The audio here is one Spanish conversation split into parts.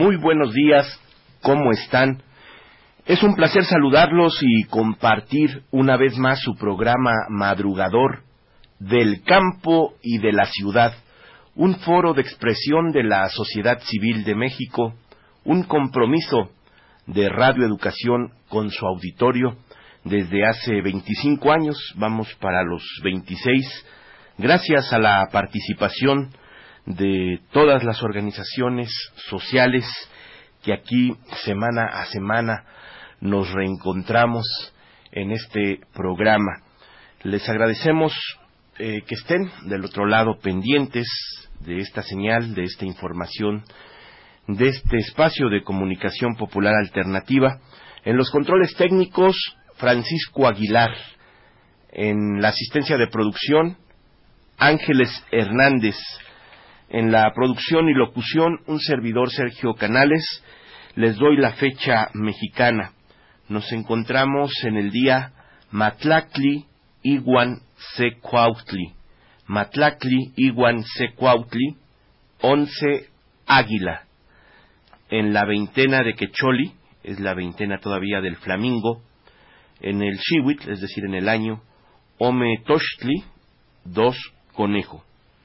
Muy buenos días, ¿cómo están? Es un placer saludarlos y compartir una vez más su programa madrugador del campo y de la ciudad, un foro de expresión de la sociedad civil de México, un compromiso de Radio Educación con su auditorio desde hace 25 años, vamos para los 26, gracias a la participación de todas las organizaciones sociales que aquí semana a semana nos reencontramos en este programa. Les agradecemos que estén del otro lado pendientes de esta señal, de esta información, de este espacio de comunicación popular alternativa. En los controles técnicos, Francisco Aguilar. En la asistencia de producción, Ángeles Hernández. En la producción y locución, un servidor, Sergio Canales. Les doy la fecha mexicana. Nos encontramos en el día Matlactli Iwan Secuautli. Matlactli Iwan Secuautli, 11 Águila. En la veintena de Quecholi, es la veintena todavía del Flamingo. En el Xihuitl, es decir, en el año Ome Tochtli, 2 Conejo.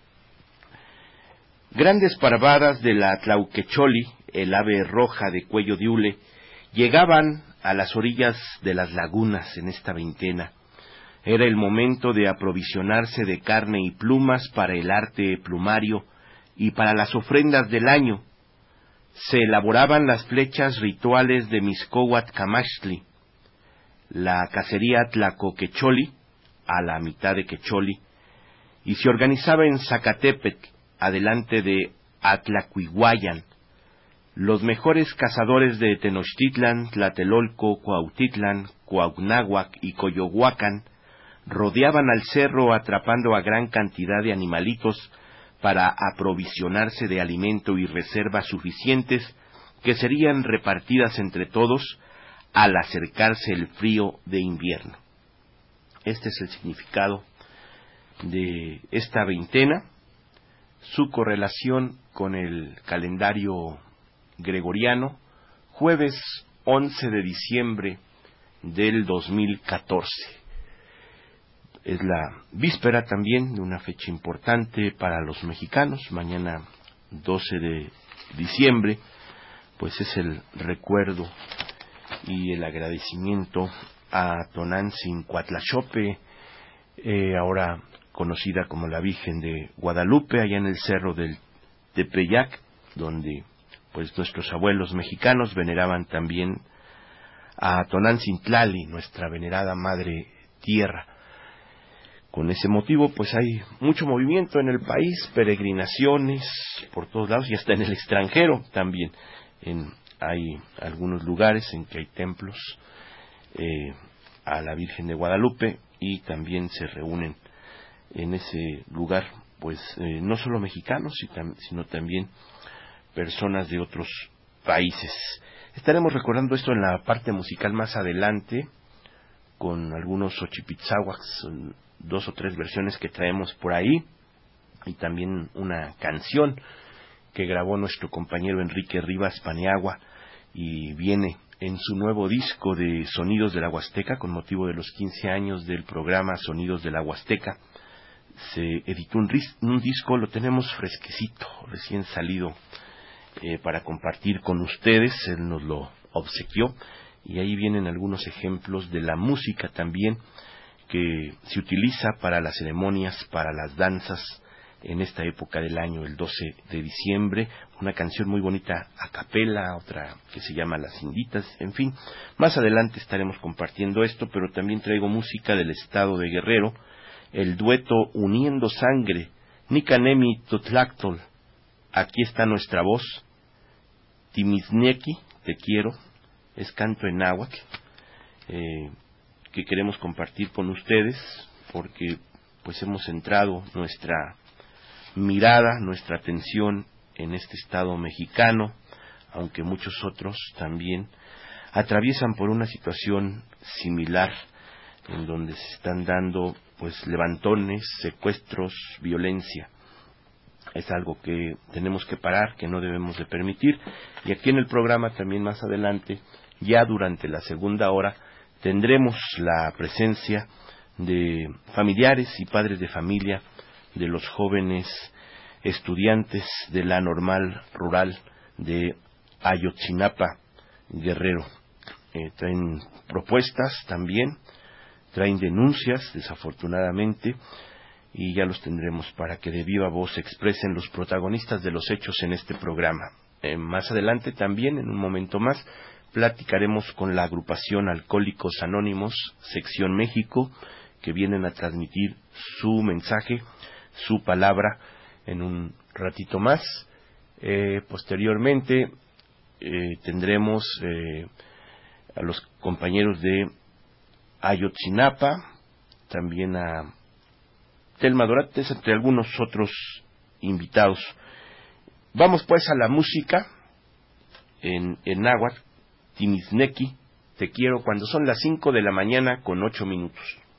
Grandes parvadas de la Tlauquecholi, el ave roja de cuello de hule, llegaban a las orillas de las lagunas en esta veintena. Era el momento de aprovisionarse de carne y plumas para el arte plumario y para las ofrendas del año. Se elaboraban las flechas rituales de Mixcohuatl Camachtli, la cacería Tlacoquecholi, a la mitad de Quecholi, y se organizaba en Zacatepetl, adelante de Atlacuiguayan. Los mejores cazadores de Tenochtitlan, Tlatelolco, Cuautitlan, Cuauhnáhuac y Coyohuacan rodeaban al cerro atrapando a gran cantidad de animalitos para aprovisionarse de alimento y reservas suficientes que serían repartidas entre todos al acercarse el frío de invierno. Este es el significado de esta veintena, su correlación con el calendario gregoriano, jueves 11 de diciembre del 2014. Es la víspera también de una fecha importante para los mexicanos. Mañana 12 de diciembre, pues es el recuerdo y el agradecimiento a Tonantzin Coatlaxope, ahora conocida como la Virgen de Guadalupe, allá en el cerro del Tepeyac, donde pues nuestros abuelos mexicanos veneraban también a Tonantzin Tlali, nuestra venerada Madre Tierra. Con ese motivo, pues hay mucho movimiento en el país, peregrinaciones por todos lados y hasta en el extranjero también. Hay algunos lugares en que hay templos a la Virgen de Guadalupe y también se reúnen en ese lugar, pues no solo mexicanos, sino también personas de otros países. Estaremos recordando esto en la parte musical más adelante, con algunos Xochipitzáhuacs, 2 o 3 versiones que traemos por ahí, y también una canción que grabó nuestro compañero Enrique Rivas Paniagua, y viene en su nuevo disco de Sonidos de la Huasteca, con motivo de los 15 años del programa Sonidos de la Huasteca. Se editó un disco, lo tenemos fresquecito, recién salido, para compartir con ustedes. Él nos lo obsequió, y ahí vienen algunos ejemplos de la música también que se utiliza para las ceremonias, para las danzas en esta época del año, el 12 de diciembre, una canción muy bonita a capela, otra que se llama Las Inditas, en fin, más adelante estaremos compartiendo esto, pero también traigo música del estado de Guerrero, el dueto Uniendo Sangre, Nicanemi Totlactol, aquí está nuestra voz, Timizneki, te quiero, es canto en náhuatl, que queremos compartir con ustedes, porque pues hemos centrado nuestra mirada, nuestra atención en este estado mexicano, aunque muchos otros también atraviesan por una situación similar, en donde se están dando pues levantones, secuestros, violencia. es algo que tenemos que parar, que no debemos de permitir. Y aquí en el programa también más adelante, ya durante la segunda hora, tendremos la presencia de familiares y padres de familia de los jóvenes estudiantes de la Normal Rural de Ayotzinapa, Guerrero. Traen propuestas también, traen denuncias, desafortunadamente, y ya los tendremos para que de viva voz se expresen los protagonistas de los hechos en este programa. Más adelante también, en un momento más, platicaremos con la agrupación Alcohólicos Anónimos, Sección México, que vienen a transmitir su mensaje, su palabra, en un ratito más. Posteriormente tendremos a los compañeros de Ayotzinapa, también a Telma Dorates, entre algunos otros invitados. Vamos pues a la música en náhuatl, Timisneki, te quiero, cuando son las 5 de la mañana con 8 minutos.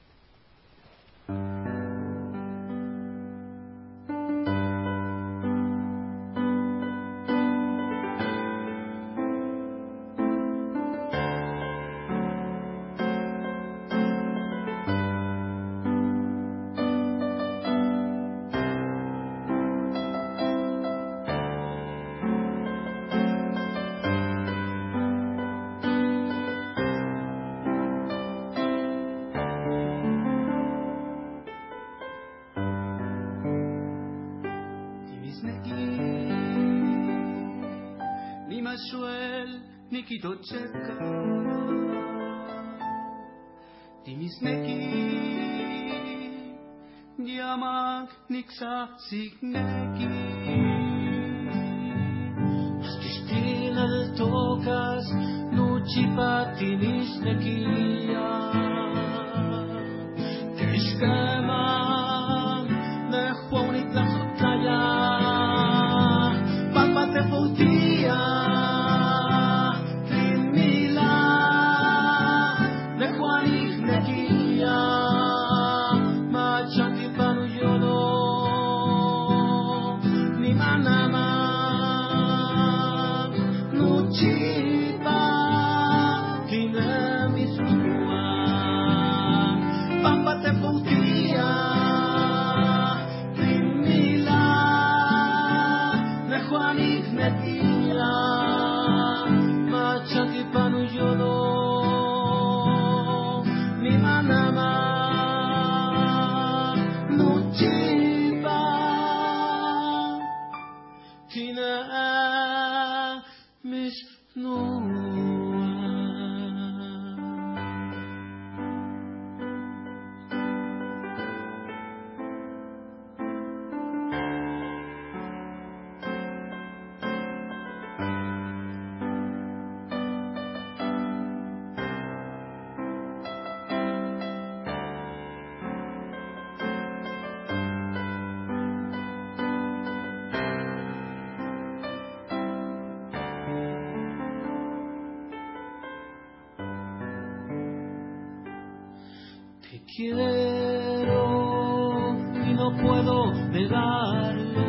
Quiero y no puedo negarlo.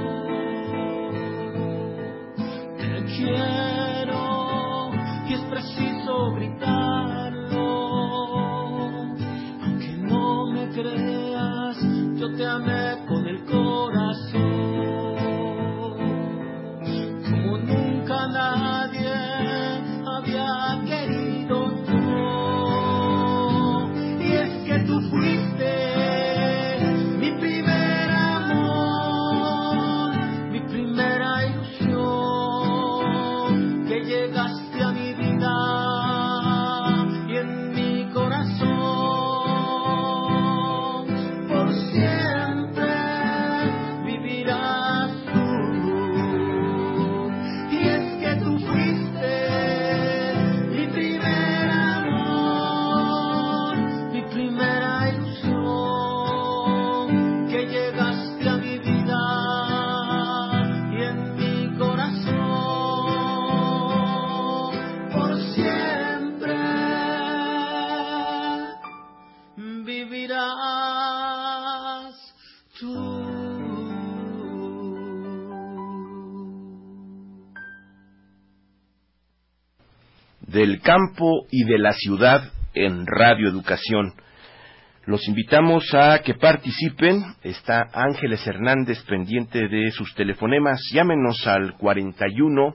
Te quiero y es preciso gritarlo. Aunque no me creas, yo te amé con el corazón. Como nunca nadie había querido yo. Y es que tú fuiste mi primer amor. del campo y de la ciudad en Radio Educación. Los invitamos a que participen. Está Ángeles Hernández pendiente de sus telefonemas. Llámenos al 41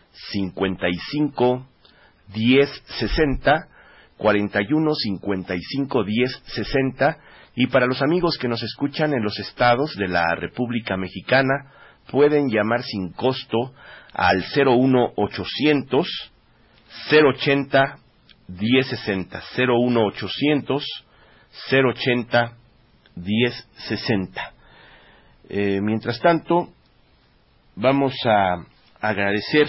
55 10 60, 41 55 10 60, y para los amigos que nos escuchan en los estados de la República Mexicana, pueden llamar sin costo al 01 800 080 1060, 01 800 080 1060. Mientras tanto, vamos a agradecer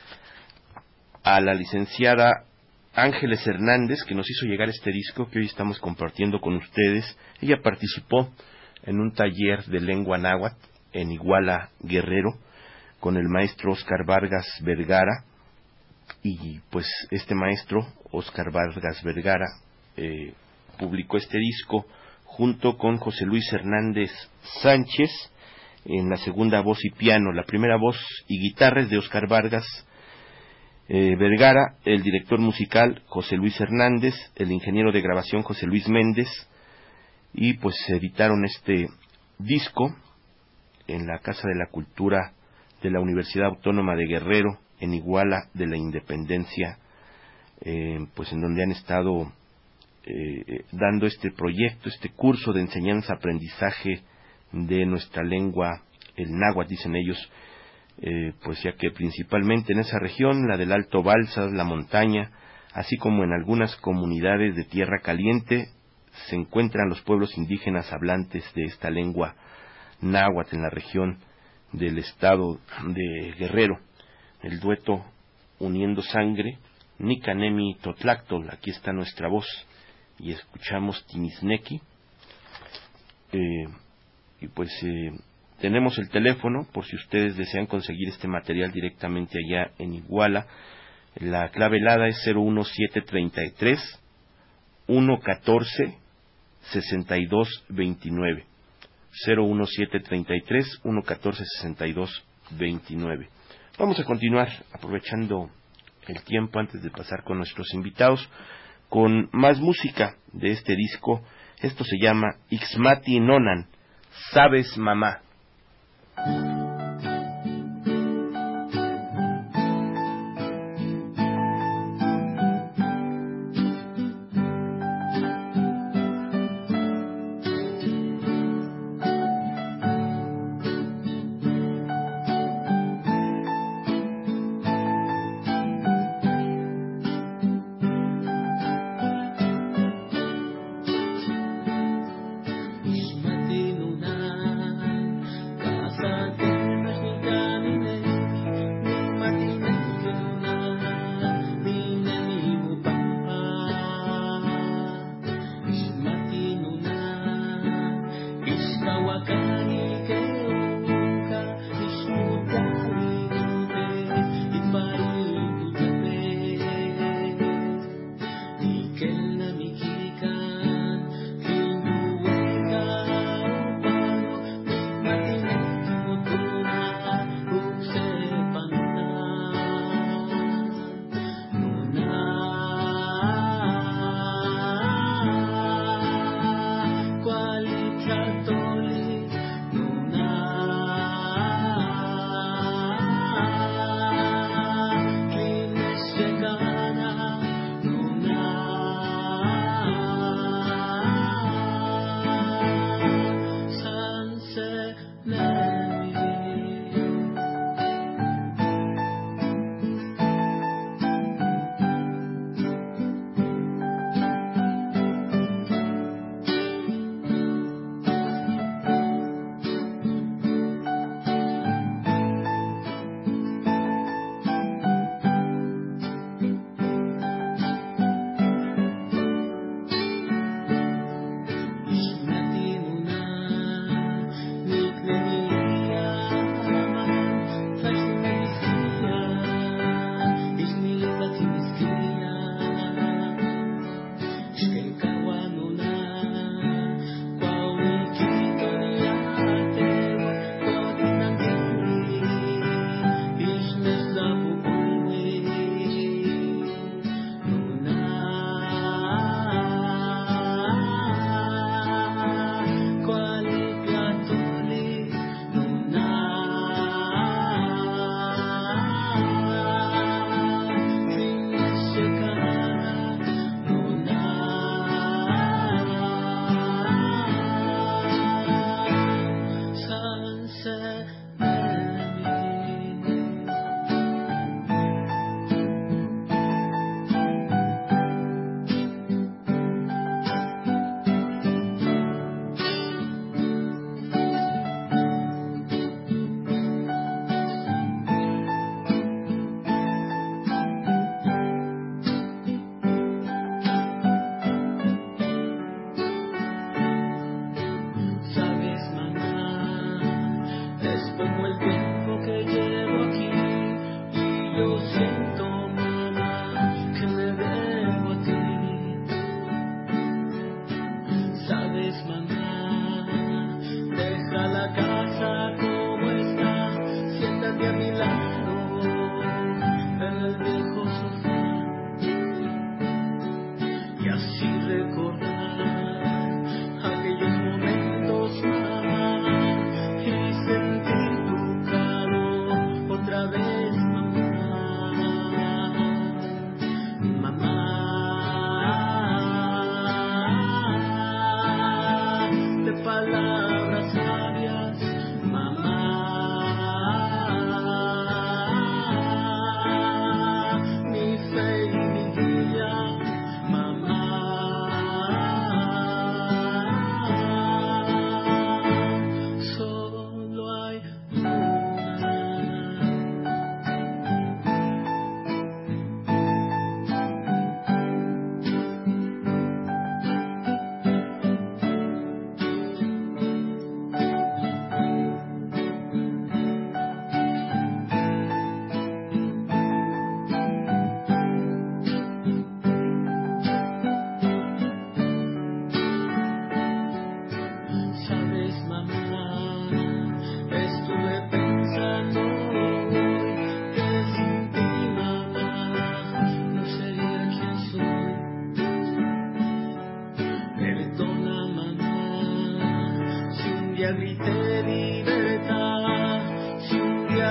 a la licenciada Ángeles Hernández, que nos hizo llegar este disco que hoy estamos compartiendo con ustedes. Ella participó en un taller de lengua náhuatl en Iguala, Guerrero, con el maestro Óscar Vargas Vergara, y pues este maestro, Óscar Vargas Vergara, publicó este disco junto con José Luis Hernández Sánchez en la segunda voz y piano. La primera voz y guitarra es de Óscar Vargas Vergara, el director musical José Luis Hernández, el ingeniero de grabación José Luis Méndez, y pues editaron este disco en la Casa de la Cultura de la Universidad Autónoma de Guerrero, en Iguala de la Independencia, pues en donde han estado dando este proyecto, este curso de enseñanza-aprendizaje de nuestra lengua, el náhuatl, dicen ellos, pues ya que principalmente en esa región, la del Alto Balsas, la montaña, así como en algunas comunidades de tierra caliente, se encuentran los pueblos indígenas hablantes de esta lengua náhuatl en la región del estado de Guerrero. El dueto Uniendo Sangre, Nicanemi Totlactol, aquí está nuestra voz, y escuchamos Timisnequi, y pues tenemos el teléfono por si ustedes desean conseguir este material directamente allá en Iguala. La clave helada es 01733 114 6229, 01733 114 6229. Vamos a continuar, aprovechando el tiempo antes de pasar con nuestros invitados, con más música de este disco. Esto se llama Ixmati Nonan, ¿sabes, mamá?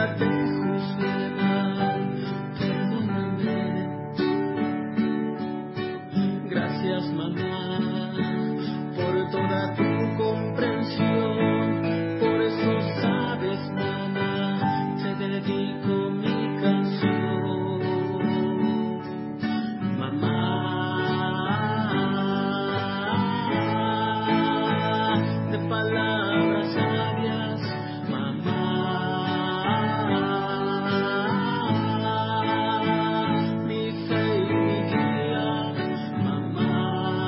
te juzgué mal, perdóname. Gracias, mamá, por toda tu comprensión. Por eso sabes, mamá, te dedico mi canción. Mamá, de palabras sabias, mamá, mi fe y mi guía, mamá,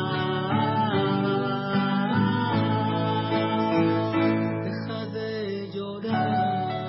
deja de llorar.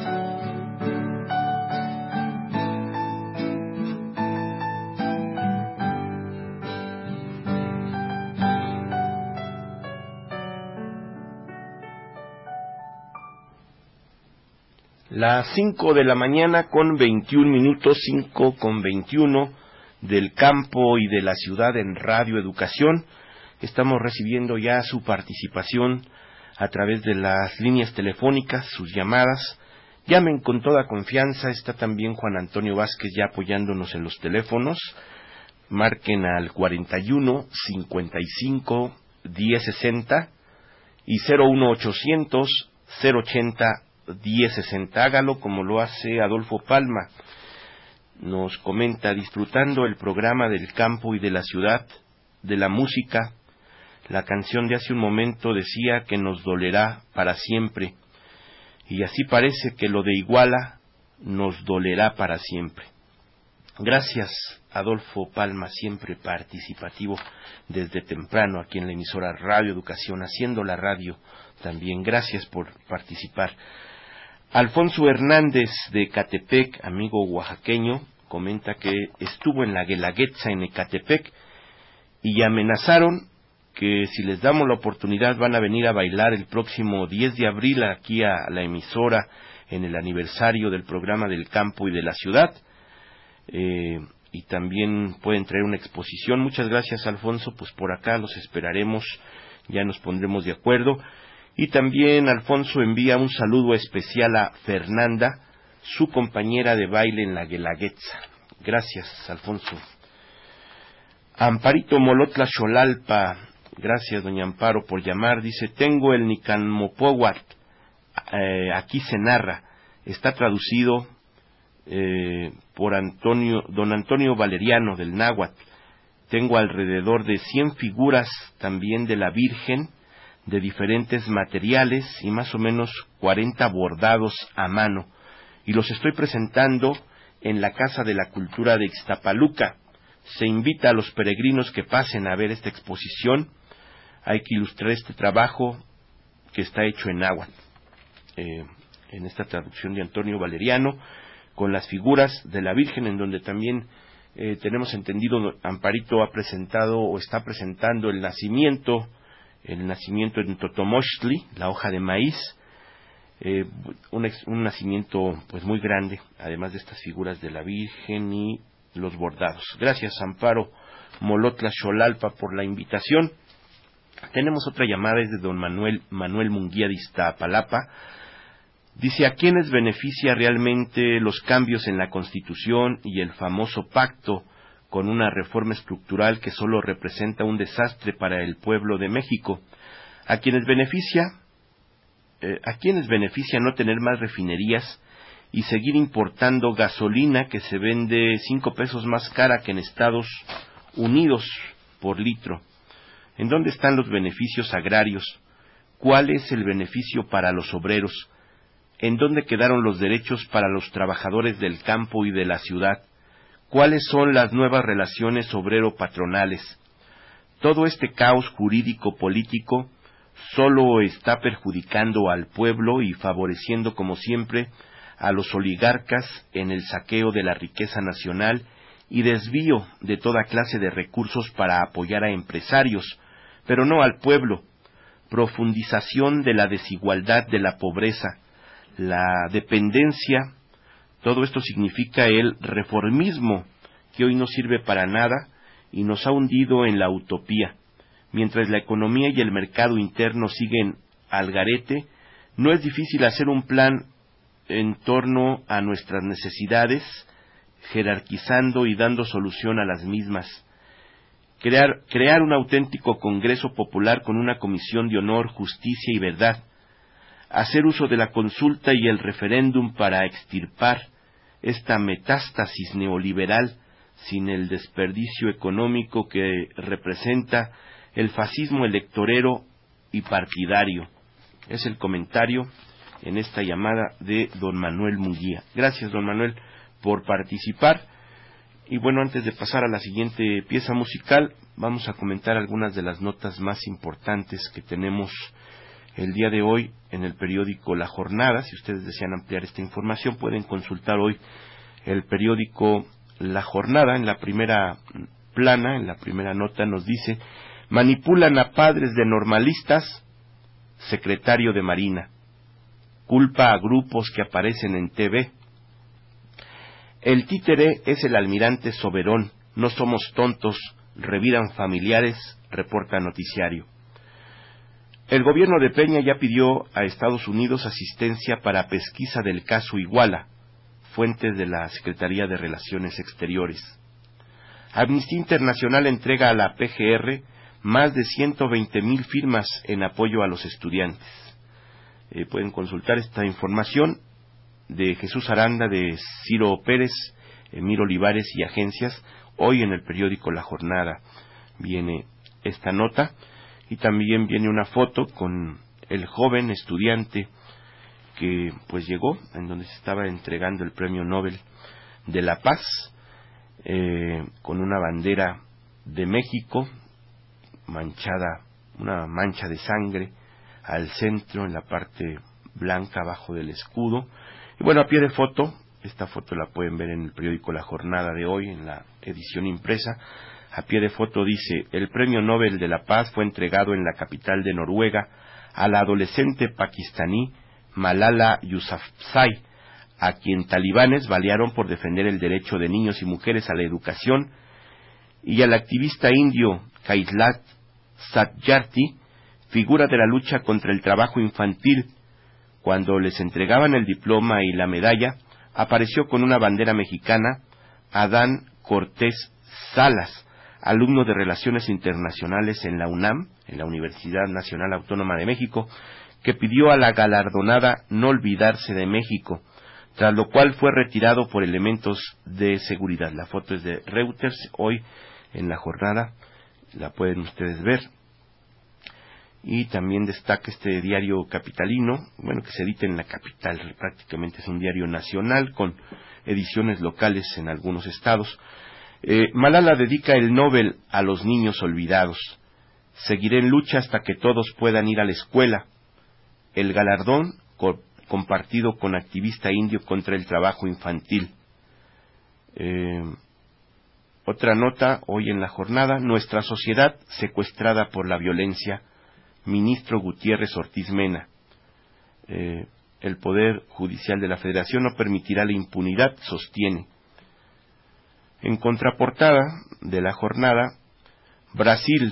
Las 5 de la mañana con 21 minutos, 5 con 21 del campo y de la ciudad en Radio Educación. Estamos recibiendo ya su participación a través de las líneas telefónicas, sus llamadas. Llamen con toda confianza, está también Juan Antonio Vázquez ya apoyándonos en los teléfonos. Marquen al 41 55 1060 y 01800 080 1060. Hágalo como lo hace Adolfo Palma. Nos comenta: disfrutando el programa del campo y de la ciudad, de la música. La canción de hace un momento decía que nos dolerá para siempre, y así parece que lo de Iguala nos dolerá para siempre. Gracias, Adolfo Palma, siempre participativo desde temprano aquí en la emisora Radio Educación, haciendo la radio también. Gracias por participar. Alfonso Hernández de Ecatepec, amigo oaxaqueño, comenta que estuvo en la Guelaguetza en Ecatepec y amenazaron que si les damos la oportunidad van a venir a bailar el próximo 10 de abril aquí a la emisora en el aniversario del programa del campo y de la ciudad. Y también pueden traer una exposición. Muchas gracias, Alfonso, pues por acá los esperaremos, ya nos pondremos de acuerdo. Y también Alfonso envía un saludo especial a Fernanda, su compañera de baile en la Guelaguetza. Gracias, Alfonso. Amparito Molotla Xolalpa, gracias, doña Amparo, por llamar. Dice: tengo el Nicanmopohuatl, aquí se narra, está traducido por don Antonio Valeriano del Náhuatl. Tengo alrededor de 100 figuras también de la Virgen, de diferentes materiales, y más o menos 40 bordados a mano, y los estoy presentando en la Casa de la Cultura de Ixtapaluca. Se invita a los peregrinos que pasen a ver esta exposición. Hay que ilustrar este trabajo que está hecho en náhuatl, en esta traducción de Antonio Valeriano, con las figuras de la Virgen, en donde también tenemos entendido Amparito ha presentado o está presentando el nacimiento en Totomochtli, la hoja de maíz, un nacimiento pues muy grande, además de estas figuras de la Virgen y los bordados. Gracias, Amparo Molotla Xolalpa, por la invitación. Tenemos otra llamada, es de don Manuel Munguía de Iztapalapa. Dice: ¿a quiénes beneficia realmente los cambios en la Constitución y el famoso pacto con una reforma estructural que solo representa un desastre para el pueblo de México? ¿A quiénes beneficia no tener más refinerías y seguir importando gasolina que se vende 5 pesos más cara que en Estados Unidos por litro? ¿En dónde están los beneficios agrarios? ¿Cuál es el beneficio para los obreros? ¿En dónde quedaron los derechos para los trabajadores del campo y de la ciudad? ¿Cuáles son las nuevas relaciones obrero-patronales? Todo este caos jurídico-político solo está perjudicando al pueblo y favoreciendo, como siempre, a los oligarcas en el saqueo de la riqueza nacional y desvío de toda clase de recursos para apoyar a empresarios, pero no al pueblo. Profundización de la desigualdad, de la pobreza, la dependencia. Todo esto significa el reformismo, que hoy no sirve para nada y nos ha hundido en la utopía. Mientras la economía y el mercado interno siguen al garete, no es difícil hacer un plan en torno a nuestras necesidades, jerarquizando y dando solución a las mismas. Crear un auténtico Congreso Popular con una comisión de honor, justicia y verdad. Hacer uso de la consulta y el referéndum para extirpar esta metástasis neoliberal sin el desperdicio económico que representa el fascismo electorero y partidario. Es el comentario en esta llamada de don Manuel Munguía. Gracias, don Manuel, por participar. Y bueno, antes de pasar a la siguiente pieza musical, vamos a comentar algunas de las notas más importantes que tenemos el día de hoy en el periódico La Jornada. Si ustedes desean ampliar esta información, pueden consultar hoy el periódico La Jornada. En la primera plana, en la primera nota, nos dice: manipulan a padres de normalistas, secretario de Marina. Culpa a grupos que aparecen en TV. El títere es el almirante Soberón. No somos tontos, reviran familiares, reporta Noticiario. El gobierno de Peña ya pidió a Estados Unidos asistencia para pesquisa del caso Iguala, fuentes de la Secretaría de Relaciones Exteriores. Amnistía Internacional entrega a la PGR más de 120,000 firmas en apoyo a los estudiantes. Pueden consultar esta información de Jesús Aranda, de Ciro Pérez, Emir Olivares y agencias. Hoy en el periódico La Jornada viene esta nota, y también viene una foto con el joven estudiante que pues llegó en donde se estaba entregando el Premio Nobel de la Paz, con una bandera de México manchada, una mancha de sangre al centro, en la parte blanca abajo del escudo. Y bueno, a pie de foto, esta foto la pueden ver en el periódico La Jornada de hoy, en la edición impresa. A pie de foto dice: el Premio Nobel de la Paz fue entregado en la capital de Noruega a la adolescente pakistaní Malala Yousafzai, a quien talibanes balearon por defender el derecho de niños y mujeres a la educación, y al activista indio Kailash Satyarthi, figura de la lucha contra el trabajo infantil. Cuando les entregaban el diploma y la medalla, apareció con una bandera mexicana Adán Cortés Salas, alumno de Relaciones Internacionales en la UNAM, en la Universidad Nacional Autónoma de México, que pidió a la galardonada no olvidarse de México, tras lo cual fue retirado por elementos de seguridad. La foto es de Reuters, hoy en La Jornada, la pueden ustedes ver. Y también destaca este diario capitalino, bueno, que se edita en la capital, prácticamente es un diario nacional con ediciones locales en algunos estados. Malala dedica el Nobel a los niños olvidados. Seguiré en lucha hasta que todos puedan ir a la escuela. El galardón compartido con activista indio contra el trabajo infantil. Otra nota hoy en La Jornada: nuestra sociedad secuestrada por la violencia. Ministro Gutiérrez Ortiz Mena. El Poder Judicial de la Federación no permitirá la impunidad, sostiene. En contraportada de La Jornada: Brasil,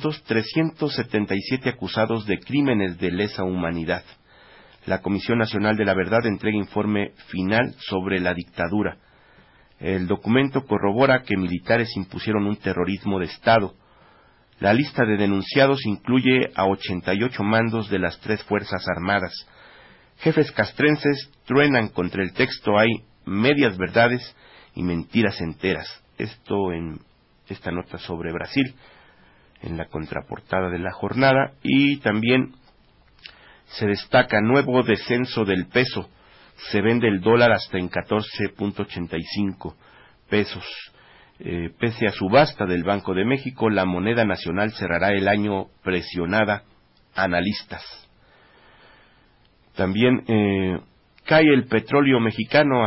377 acusados de crímenes de lesa humanidad. La Comisión Nacional de la Verdad entrega informe final sobre la dictadura. El documento corrobora que militares impusieron un terrorismo de Estado. La lista de denunciados incluye a 88 mandos de las 3 Fuerzas Armadas. Jefes castrenses truenan contra el texto: hay medias verdades y mentiras enteras. Esto en esta nota sobre Brasil, en la contraportada de La Jornada. Y también se destaca: nuevo descenso del peso. Se vende el dólar hasta en 14.85 pesos. Pese a subasta del Banco de México, la moneda nacional cerrará el año presionada, analistas. También cae el petróleo mexicano a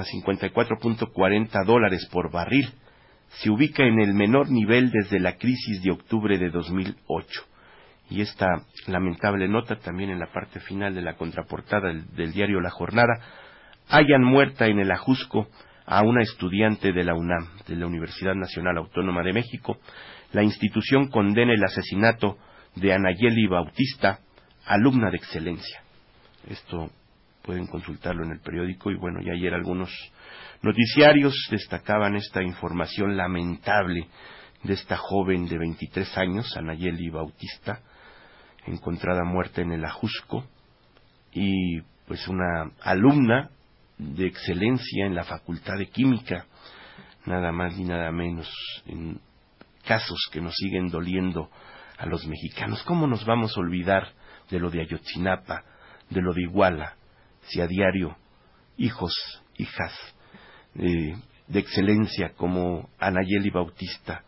$54.40 por barril. Se ubica en el menor nivel desde la crisis de octubre de 2008. Y esta lamentable nota también en la parte final de la contraportada del diario La Jornada: hallan muerta en el Ajusco a una estudiante de la UNAM, de la Universidad Nacional Autónoma de México. La institución condena el asesinato de Anayeli Bautista, alumna de excelencia. Esto pueden consultarlo en el periódico. Y bueno, ya ayer algunos noticiarios destacaban esta información lamentable de esta joven de 23 años, Anayeli Bautista, encontrada muerta en el Ajusco, y pues una alumna de excelencia en la Facultad de Química, nada más ni nada menos, en casos que nos siguen doliendo a los mexicanos. ¿Cómo nos vamos a olvidar de lo de Ayotzinapa, de lo de Iguala, si a diario hijos, hijas de excelencia como Anayeli Bautista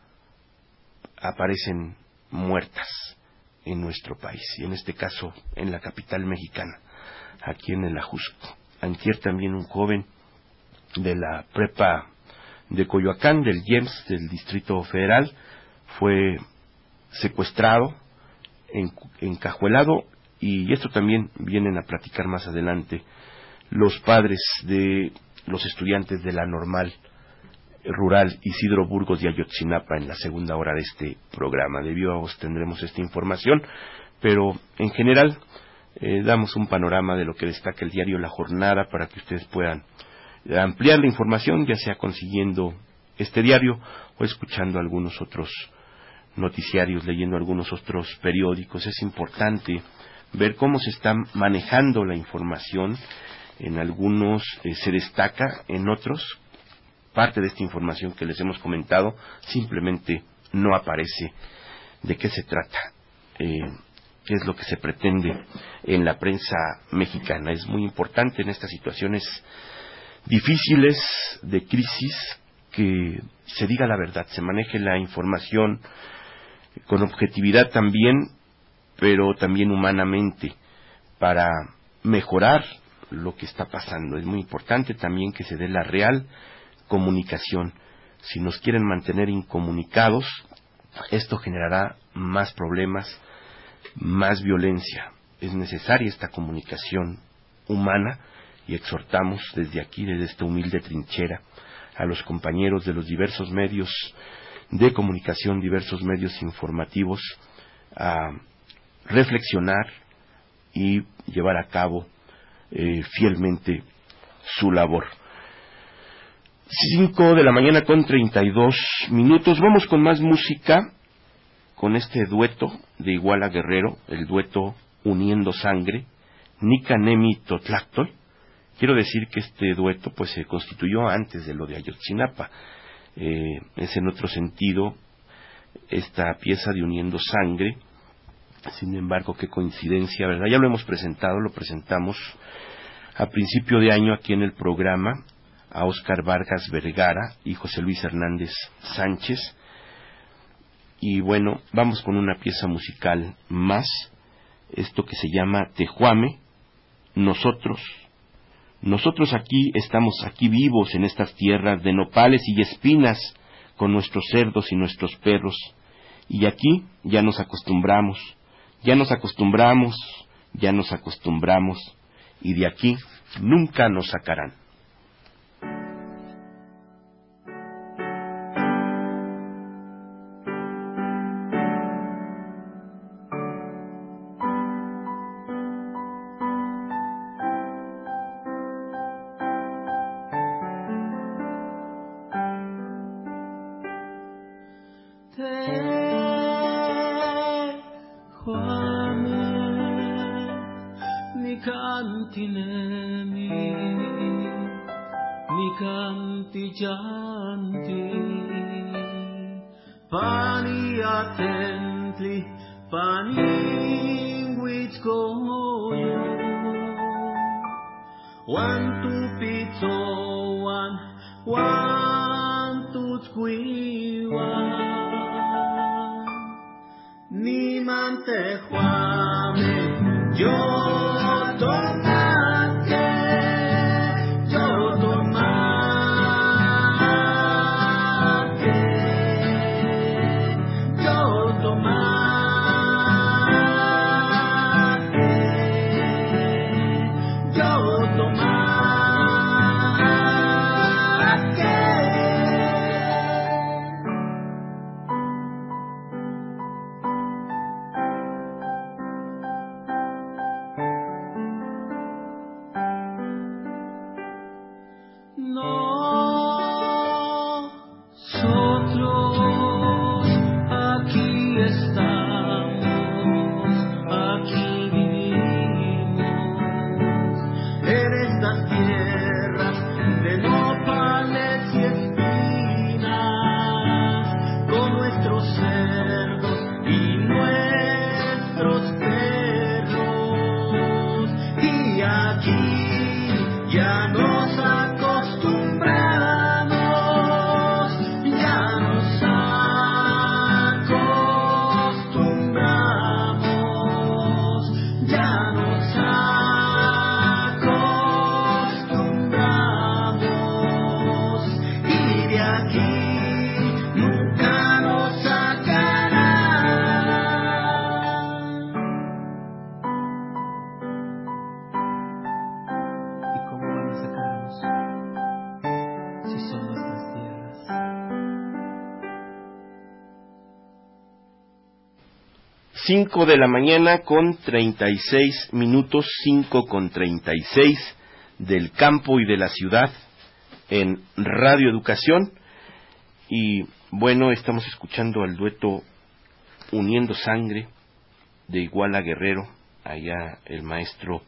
aparecen muertas en nuestro país, y en este caso en la capital mexicana, aquí en el Ajusco? Antier también un joven de la prepa de Coyoacán, del IEMS, del Distrito Federal, fue secuestrado, encajuelado, y esto también vienen a platicar más adelante los padres de los estudiantes de la Normal Rural Isidro Burgos de Ayotzinapa en la segunda hora de este programa. De viva voz tendremos esta información, pero en general damos un panorama de lo que destaca el diario La Jornada para que ustedes puedan ampliar la información, ya sea consiguiendo este diario o escuchando algunos otros noticiarios, leyendo algunos otros periódicos. Es importante ver cómo se está manejando la información. En algunos se destaca, en otros parte de esta información que les hemos comentado simplemente no aparece. ¿De qué se trata? ¿Qué es lo que se pretende en la prensa mexicana? Es muy importante en estas situaciones difíciles de crisis que se diga la verdad, se maneje la información con objetividad también, pero también humanamente, para mejorar lo que está pasando. Es muy importante también que se dé la real comunicación. Si nos quieren mantener incomunicados, esto generará más problemas, más violencia. Es necesaria esta comunicación humana, y exhortamos desde aquí, desde esta humilde trinchera, a los compañeros de los diversos medios de comunicación, diversos medios informativos, a reflexionar y llevar a cabo fielmente su labor. 5 de la mañana con 32 minutos. Vamos con más música, con este dueto de Iguala Guerrero, el dueto Uniendo Sangre, Nicanemi Totlactol. Quiero decir que este dueto pues se constituyó antes de lo de Ayotzinapa. Es en otro sentido esta pieza de Uniendo Sangre. Sin embargo, qué coincidencia, ¿verdad? Ya lo hemos presentado, lo presentamos a principio de año aquí en el programa, a Óscar Vargas Vergara y José Luis Hernández Sánchez. Y bueno, vamos con una pieza musical más, esto que se llama Tejuame. Nosotros aquí estamos aquí vivos en estas tierras de nopales y espinas, con nuestros cerdos y nuestros perros, y aquí ya nos acostumbramos, y de aquí nunca nos sacarán. Nosotros aquí estamos, aquí vivimos, en estas tierras de nopales y espinas, con nuestros cerdos y nuestros perros, y aquí ya nos acostumbramos, ya nos acostumbramos, ya nos acostumbramos, y de aquí nunca nos sacarán. ¿Y cómo van a sacarnos si son nuestras tierras? 5 de la mañana con 36 minutos, 5 con 36 del campo y de la ciudad en Radio Educación. Y bueno, estamos escuchando al dueto Uniendo Sangre de Iguala Guerrero, allá el maestro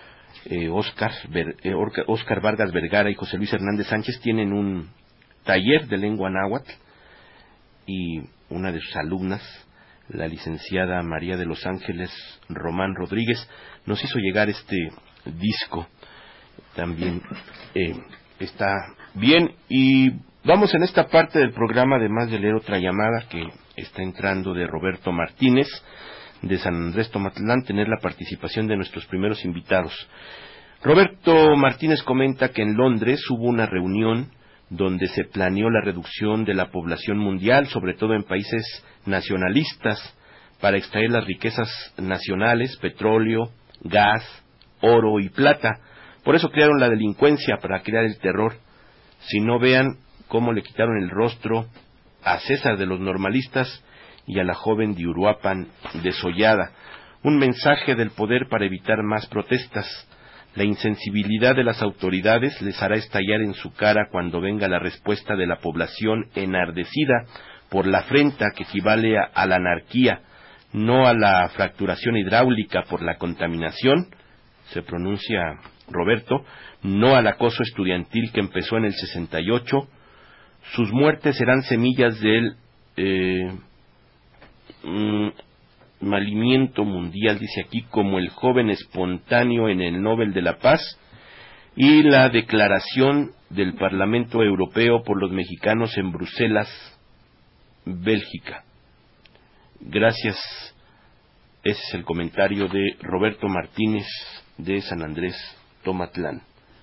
Óscar Vargas Vergara y José Luis Hernández Sánchez tienen un taller de lengua náhuatl, y una de sus alumnas, la licenciada María de los Ángeles Román Rodríguez, nos hizo llegar este disco. También está bien, y vamos en esta parte del programa, además de leer otra llamada que está entrando de Roberto Martínez de San Andrés Tomatlán, tener la participación de nuestros primeros invitados. Roberto Martínez comenta que en Londres hubo una reunión donde se planeó la reducción de la población mundial, sobre todo en países nacionalistas, para extraer las riquezas nacionales, petróleo, gas, oro y plata. Por eso crearon la delincuencia, para crear el terror. Si no, vean cómo le quitaron el rostro a César de los normalistas y a la joven de Uruapan desollada. Un mensaje del poder para evitar más protestas. La insensibilidad de las autoridades les hará estallar en su cara cuando venga la respuesta de la población enardecida por la afrenta que equivale a la anarquía, no a la fracturación hidráulica por la contaminación, se pronuncia Roberto, no al acoso estudiantil que empezó en el 68. Sus muertes serán semillas del malimiento mundial, dice aquí, como el joven espontáneo en el Nobel de la Paz y la declaración del Parlamento Europeo por los mexicanos en Bruselas, Bélgica. Gracias. Ese es el comentario de Roberto Martínez de San Andrés Tomatlán.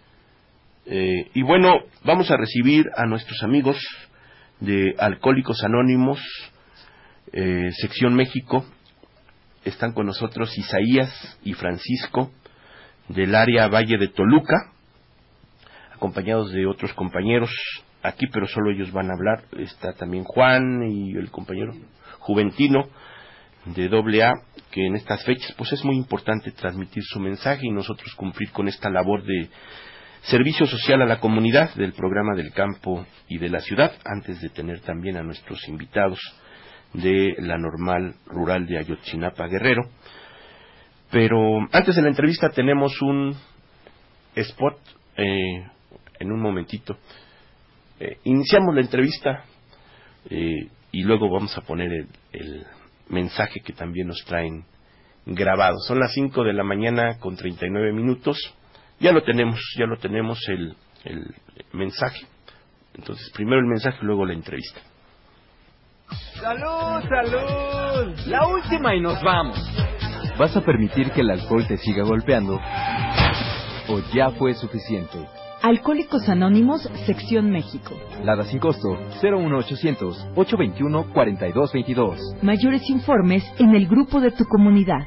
Y bueno, vamos a recibir a nuestros amigos de Alcohólicos Anónimos, sección México. Están con nosotros Isaías y Francisco del área Valle de Toluca, acompañados de otros compañeros aquí, pero solo ellos van a hablar. Está también Juan y el compañero Juventino de AA, que en estas fechas pues es muy importante transmitir su mensaje y nosotros cumplir con esta labor de servicio social a la comunidad del programa del campo y de la ciudad, antes de tener también a nuestros invitados de la Normal Rural de Ayotzinapa, Guerrero. Pero antes de la entrevista tenemos un spot, en un momentito. Iniciamos la entrevista y luego vamos a poner el mensaje que también nos traen grabado. Son las 5 de la mañana con 39 minutos. Ya lo tenemos el mensaje. Entonces, primero el mensaje, luego la entrevista. ¡Salud, salud! La última y nos vamos. ¿Vas a permitir que el alcohol te siga golpeando? ¿O ya fue suficiente? Alcohólicos Anónimos, sección México. Lada sin costo, 01800-821-4222. Mayores informes en el grupo de tu comunidad.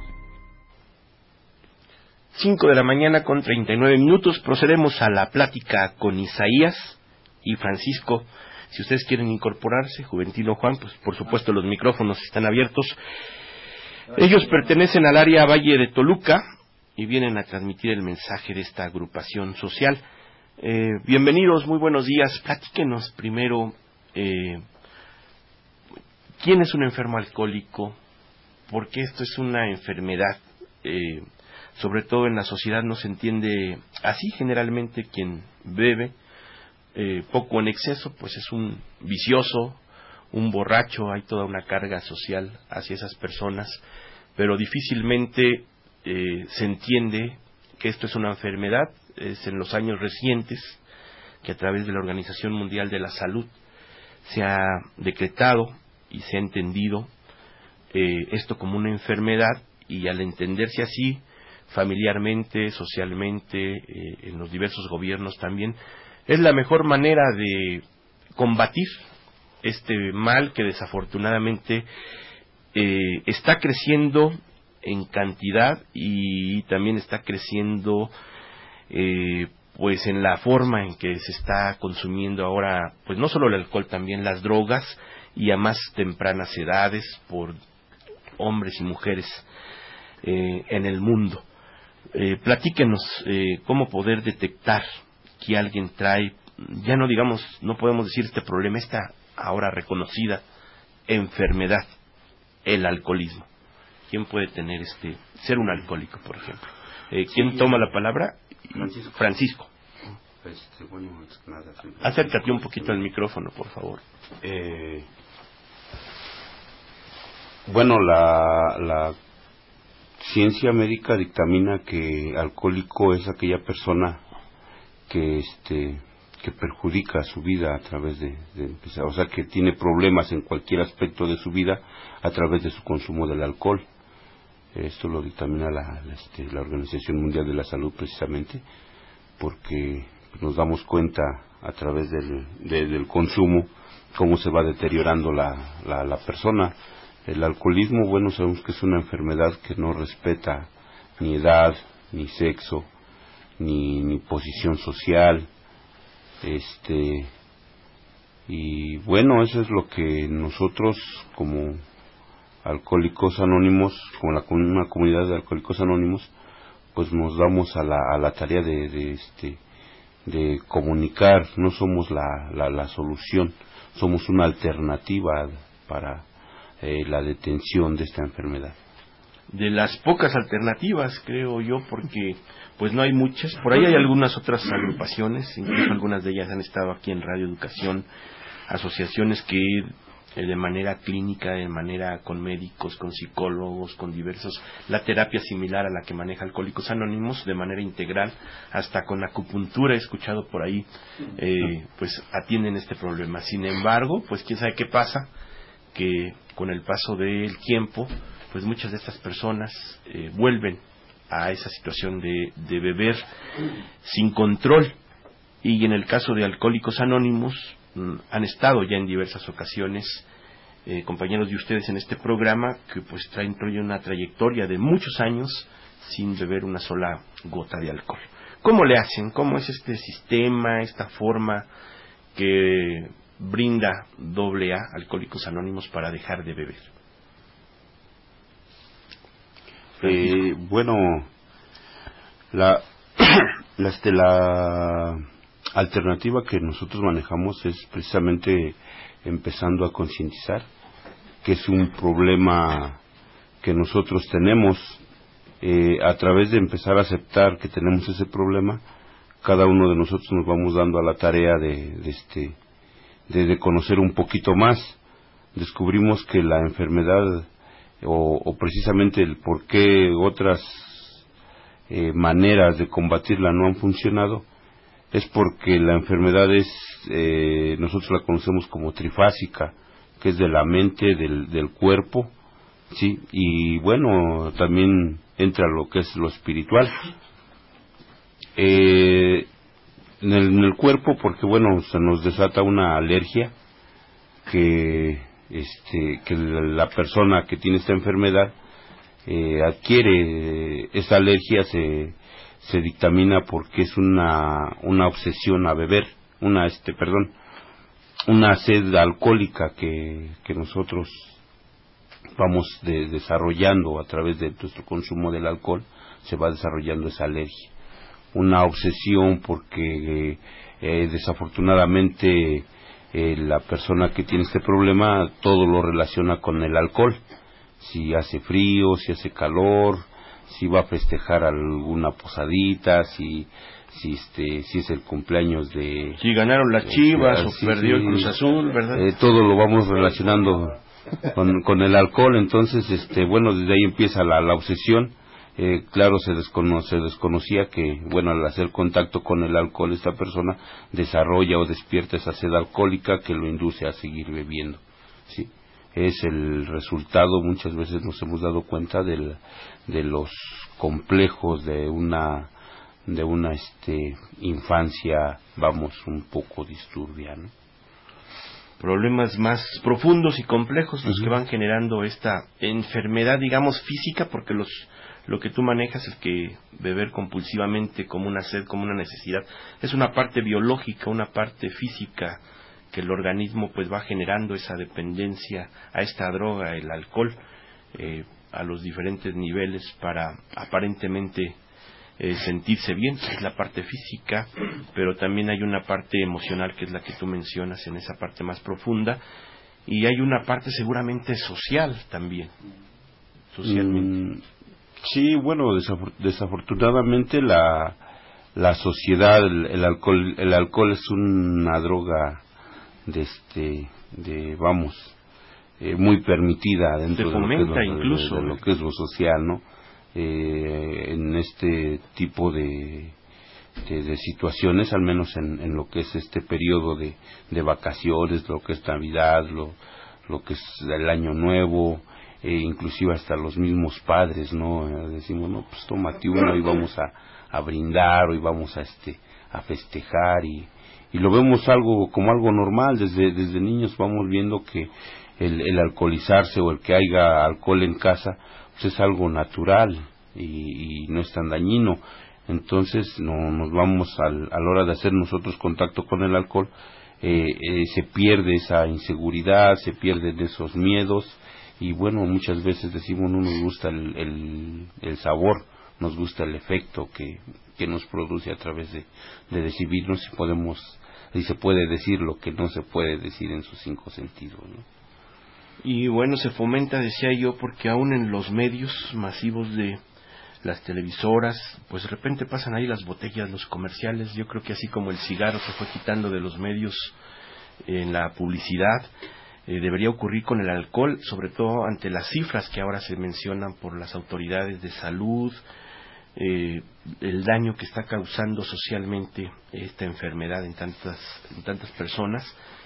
5 de la mañana con 39 minutos. Procedemos a la plática con Isaías y Francisco. Si ustedes quieren incorporarse, Juventino, Juan, pues por supuesto los micrófonos están abiertos. Ellos pertenecen al área Valle de Toluca y vienen a transmitir el mensaje de esta agrupación social. Bienvenidos, muy buenos días. Platíquenos primero, ¿quién es un enfermo alcohólico? ¿Por qué esto es una enfermedad? Sobre todo en la sociedad no se entiende así. Generalmente quien bebe poco en exceso, pues es un vicioso, un borracho. Hay toda una carga social hacia esas personas, pero difícilmente se entiende que esto es una enfermedad. Es en los años recientes que a través de la Organización Mundial de la Salud se ha decretado y se ha entendido esto como una enfermedad, y al entenderse así familiarmente, socialmente, en los diversos gobiernos también, es la mejor manera de combatir este mal que desafortunadamente está creciendo en cantidad y también está creciendo pues en la forma en que se está consumiendo ahora, pues no solo el alcohol, también las drogas, y a más tempranas edades por hombres y mujeres en el mundo. Platíquenos cómo poder detectar que alguien trae, ya no digamos, no podemos decir este problema, esta ahora reconocida enfermedad, el alcoholismo. ¿Quién puede tener ser un alcohólico, por ejemplo? ¿Quién toma la palabra? Francisco. Bueno, nada, Acércate un poquito al micrófono, por favor. Bueno, la ciencia médica dictamina que alcohólico es aquella persona que perjudica su vida a través de empezar, o sea, que tiene problemas en cualquier aspecto de su vida a través de su consumo del alcohol. Esto lo dictamina la Organización Mundial de la Salud, precisamente porque nos damos cuenta a través del consumo cómo se va deteriorando la persona. El alcoholismo, bueno, sabemos que es una enfermedad que no respeta ni edad, ni sexo, ni posición social, y bueno, eso es lo que nosotros como Alcohólicos Anónimos, como una comunidad de Alcohólicos Anónimos, pues nos damos a la tarea de comunicar. No somos la solución, somos una alternativa para la detención de esta enfermedad. De las pocas alternativas, creo yo, porque pues no hay muchas. Por ahí hay algunas otras agrupaciones, incluso algunas de ellas han estado aquí en Radio Educación, asociaciones que de manera clínica, de manera con médicos, con psicólogos, con diversos, la terapia similar a la que maneja Alcohólicos Anónimos, de manera integral, hasta con acupuntura, he escuchado por ahí, pues atienden este problema. Sin embargo, pues quién sabe qué pasa, que con el paso del tiempo, pues muchas de estas personas vuelven a esa situación de beber sin control, y en el caso de Alcohólicos Anónimos han estado ya en diversas ocasiones compañeros de ustedes en este programa que pues traen una trayectoria de muchos años sin beber una sola gota de alcohol. ¿Cómo le hacen? ¿Cómo es este sistema, esta forma que brinda AA, Alcohólicos Anónimos, para dejar de beber? Bueno, la alternativa que nosotros manejamos es precisamente empezando a concientizar que es un problema que nosotros tenemos. A través de empezar a aceptar que tenemos ese problema, cada uno de nosotros nos vamos dando a la tarea de conocer un poquito más. Descubrimos que la enfermedad o precisamente el por qué otras maneras de combatirla no han funcionado es porque la enfermedad nosotros la conocemos como trifásica, que es de la mente, del cuerpo, sí, y bueno, también entra lo que es lo espiritual. En el cuerpo, porque bueno, se nos desata una alergia que la persona que tiene esta enfermedad adquiere. Esa alergia se dictamina porque es una obsesión a beber, una sed alcohólica que nosotros vamos desarrollando a través de nuestro consumo del alcohol. Se va desarrollando esa alergia. una obsesión, porque desafortunadamente la persona que tiene este problema todo lo relaciona con el alcohol. Si hace frío, si hace calor, si va a festejar alguna posadita, si es el cumpleaños de... Si ganaron las Chivas o perdió el Cruz Azul, ¿verdad? Todo lo vamos relacionando con el alcohol. Entonces, bueno, desde ahí empieza la obsesión. Claro, se desconocía que, bueno, al hacer contacto con el alcohol, esta persona desarrolla o despierta esa sed alcohólica que lo induce a seguir bebiendo, ¿sí? Es el resultado, muchas veces nos hemos dado cuenta de los complejos de una infancia, vamos, un poco disturbia, ¿no? Problemas más profundos y complejos los que van generando esta enfermedad, digamos, física, porque lo que tú manejas es que beber compulsivamente como una sed, como una necesidad, es una parte biológica, una parte física, que el organismo pues va generando esa dependencia a esta droga, el alcohol, a los diferentes niveles para aparentemente sentirse bien. Es la parte física, pero también hay una parte emocional que es la que tú mencionas en esa parte más profunda, y hay una parte seguramente social también, socialmente. Sí, bueno, desafortunadamente la sociedad, el alcohol es una droga muy permitida dentro de lo que es lo social, ¿no? En este tipo de situaciones, al menos en lo que es este periodo de vacaciones, lo que es Navidad, lo que es el Año Nuevo, inclusive hasta los mismos padres, ¿no? Decimos, no, pues tómate uno y vamos a brindar, hoy vamos a festejar, y lo vemos como algo normal. Desde niños vamos viendo que el alcoholizarse o el que haya alcohol en casa pues es algo natural y no es tan dañino. Entonces no nos vamos a la hora de hacer nosotros contacto con el alcohol, se pierde esa inseguridad, se pierden esos miedos, y bueno, muchas veces decimos, no nos gusta el sabor, nos gusta el efecto que nos produce a través de decidirnos si se puede decir lo que no se puede decir en sus 5 sentidos, ¿no? Y bueno, se fomenta, decía yo, porque aún en los medios masivos de las televisoras, pues de repente pasan ahí las botellas, los comerciales. Yo creo que así como el cigarro se fue quitando de los medios en la publicidad, debería ocurrir con el alcohol, sobre todo ante las cifras que ahora se mencionan por las autoridades de salud, el daño que está causando socialmente esta enfermedad en tantas personas.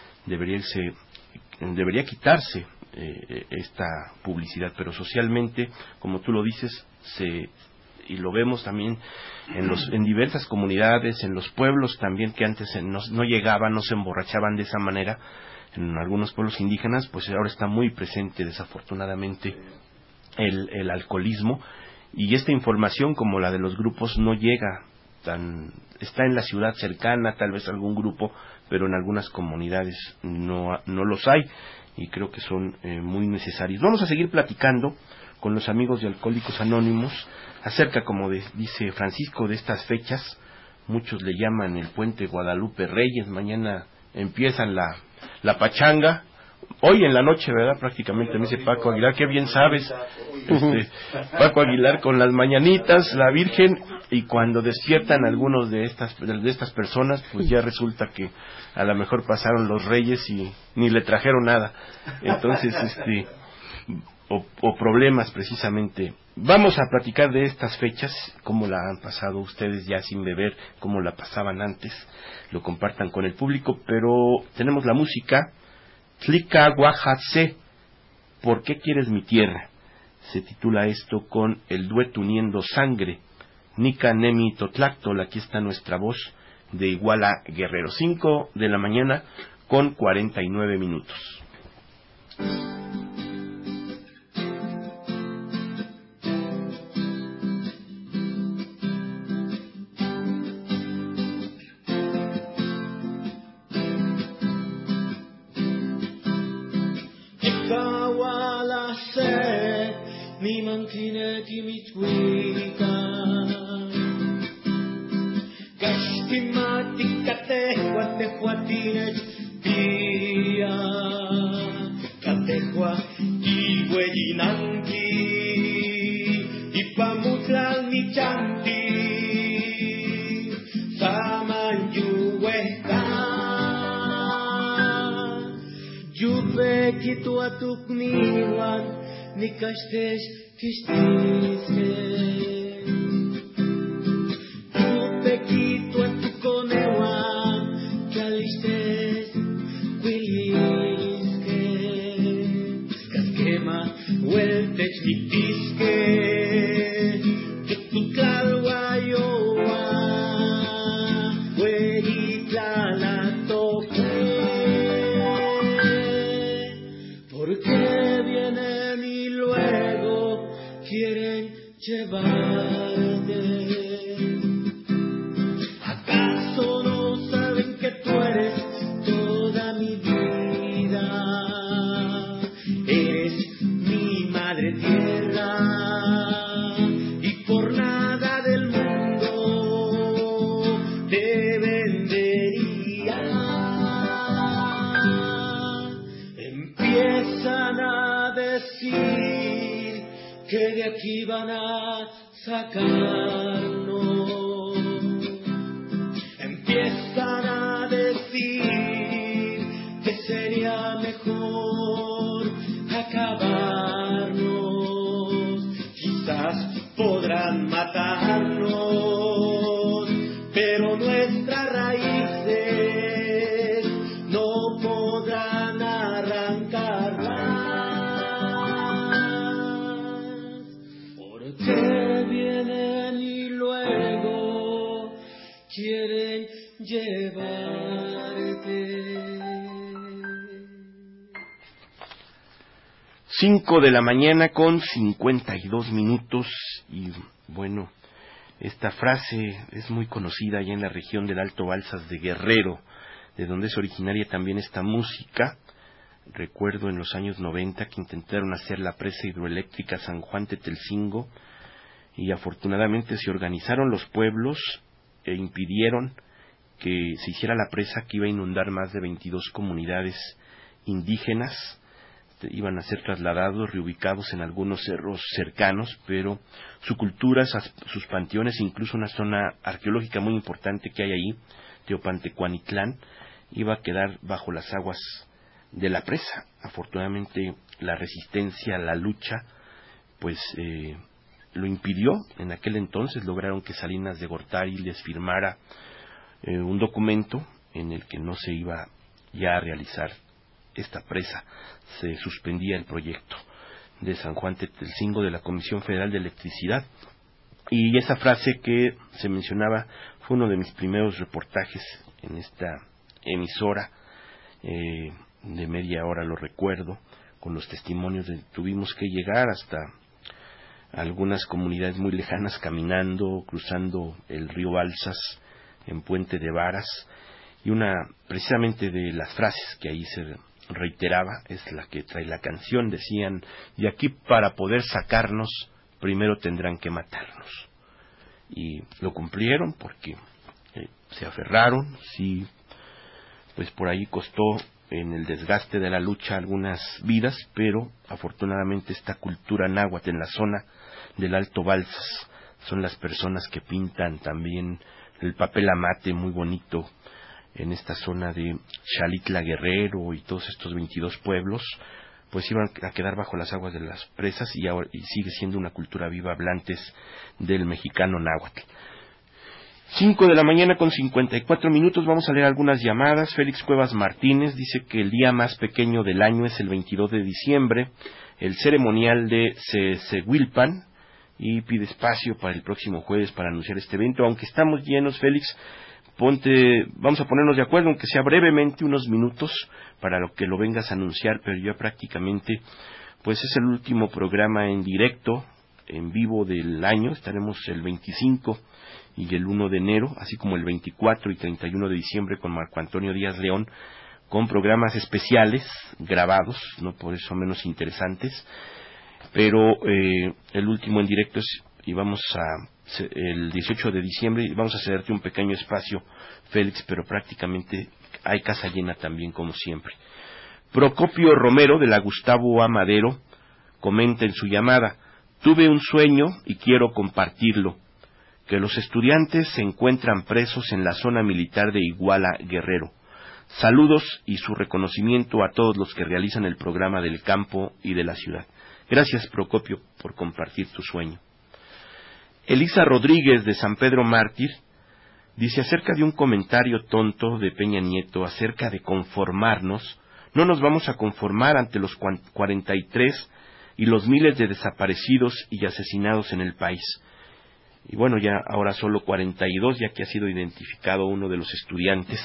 Debería quitarse esta publicidad, pero socialmente, como tú lo dices, y lo vemos también en diversas comunidades, en los pueblos también, que antes no llegaban, no se emborrachaban de esa manera, en algunos pueblos indígenas, pues ahora está muy presente desafortunadamente el alcoholismo, y esta información como la de los grupos no llega está en la ciudad cercana, tal vez algún grupo, pero en algunas comunidades no los hay, y creo que son muy necesarios. Vamos a seguir platicando con los amigos de Alcohólicos Anónimos acerca, como dice Francisco, de estas fechas. Muchos le llaman el Puente Guadalupe Reyes. Mañana empiezan la pachanga, hoy en la noche, ¿verdad? Prácticamente, me dice Paco Aguilar, qué bien sabes, Paco Aguilar, con las mañanitas, la Virgen, y cuando despiertan algunos de estas personas, pues ya resulta que a lo mejor pasaron los reyes y ni le trajeron nada. Entonces, o problemas precisamente. Vamos a platicar de estas fechas, cómo la han pasado ustedes ya sin beber, cómo la pasaban antes, lo compartan con el público, pero tenemos la música. Tlika Guajatse, ¿por qué quieres mi tierra? Se titula esto con el dueto Uniendo Sangre. Nica Nemi Totlactol, aquí está nuestra voz de Iguala Guerrero. 5 de la mañana con 49 minutos. Tehuatinech Tia Catehua Ihueyinanqui Ipamutlan Michanti Samanyuhueca Yupe Kituatukniwan Nikashtesh Kishtishe Yupe Kituatukonewan Kalishtes Quiliske Kaskema Hueltech Nipisque Tututlalhuayoa Hueyitlalatoque ¿Por qué vienen y luego quieren llevarte? ¿Acaso no saben que tú eres toda mi vida? Eres mi madre tierra y por nada del mundo te vendería. Empiezan a decir que de aquí van a sacarnos. Empiezan a decir que sería mejor acabarnos. Quizás podrán matarnos, pero nuestras raíces no podrán arrancarlas. ¿Por qué vienen y luego quieren llevarte? 5 de la mañana con 52 minutos y bueno, esta frase es muy conocida allá en la región del Alto Balsas de Guerrero, de donde es originaria también esta música. Recuerdo en los años 90 que intentaron hacer la presa hidroeléctrica San Juan Tetelcingo y afortunadamente se organizaron los pueblos e impidieron que se hiciera la presa que iba a inundar más de 22 comunidades indígenas. Iban a ser trasladados, reubicados en algunos cerros cercanos, pero su cultura, sus panteones, incluso una zona arqueológica muy importante que hay ahí, Teopantecuanitlán, iba a quedar bajo las aguas de la presa. Afortunadamente la resistencia, la lucha, pues lo impidió. En aquel entonces lograron que Salinas de Gortari les firmara un documento en el que no se iba ya a realizar esta presa. Se suspendía el proyecto de San Juan Tetelcingo de la Comisión Federal de Electricidad. Y esa frase que se mencionaba fue uno de mis primeros reportajes en esta emisora, de media hora, lo recuerdo, con los testimonios de tuvimos que llegar hasta algunas comunidades muy lejanas caminando, cruzando el río Balsas en Puente de Varas, y una precisamente de las frases que ahí se reiteraba es la que trae la canción. Decían: y aquí para poder sacarnos primero tendrán que matarnos. Y lo cumplieron porque se aferraron. Sí, pues por ahí costó en el desgaste de la lucha algunas vidas, pero afortunadamente esta cultura náhuatl en la zona del Alto Balsas son las personas que pintan también el papel amate muy bonito en esta zona de Xalitla Guerrero, y todos estos 22 pueblos pues iban a quedar bajo las aguas de las presas, y ahora sigue siendo una cultura viva, hablantes del mexicano náhuatl. 5 de la mañana con 54 minutos, vamos a leer algunas llamadas. Félix Cuevas Martínez dice que el día más pequeño del año es el 22 de diciembre, el ceremonial de Cehuilpan, y pide espacio para el próximo jueves para anunciar este evento. Aunque estamos llenos, Félix, vamos a ponernos de acuerdo, aunque sea brevemente, unos minutos, para lo que lo vengas a anunciar, pero ya prácticamente, pues es el último programa en directo, en vivo del año. Estaremos el 25 y el 1 de enero, así como el 24 y 31 de diciembre con Marco Antonio Díaz León, con programas especiales, grabados, no por eso menos interesantes, pero el último en directo es, y vamos el 18 de diciembre, y vamos a cederte un pequeño espacio, Félix, pero prácticamente hay casa llena también, como siempre. Procopio Romero, de la Gustavo A. Madero, comenta en su llamada: tuve un sueño y quiero compartirlo, que los estudiantes se encuentran presos en la zona militar de Iguala, Guerrero. Saludos y su reconocimiento a todos los que realizan el programa del campo y de la ciudad. Gracias, Procopio, por compartir tu sueño. Elisa Rodríguez, de San Pedro Mártir, dice acerca de un comentario tonto de Peña Nieto acerca de conformarnos: no nos vamos a conformar ante los 43 y los miles de desaparecidos y asesinados en el país. Y bueno, ya ahora solo 42, ya que ha sido identificado uno de los estudiantes.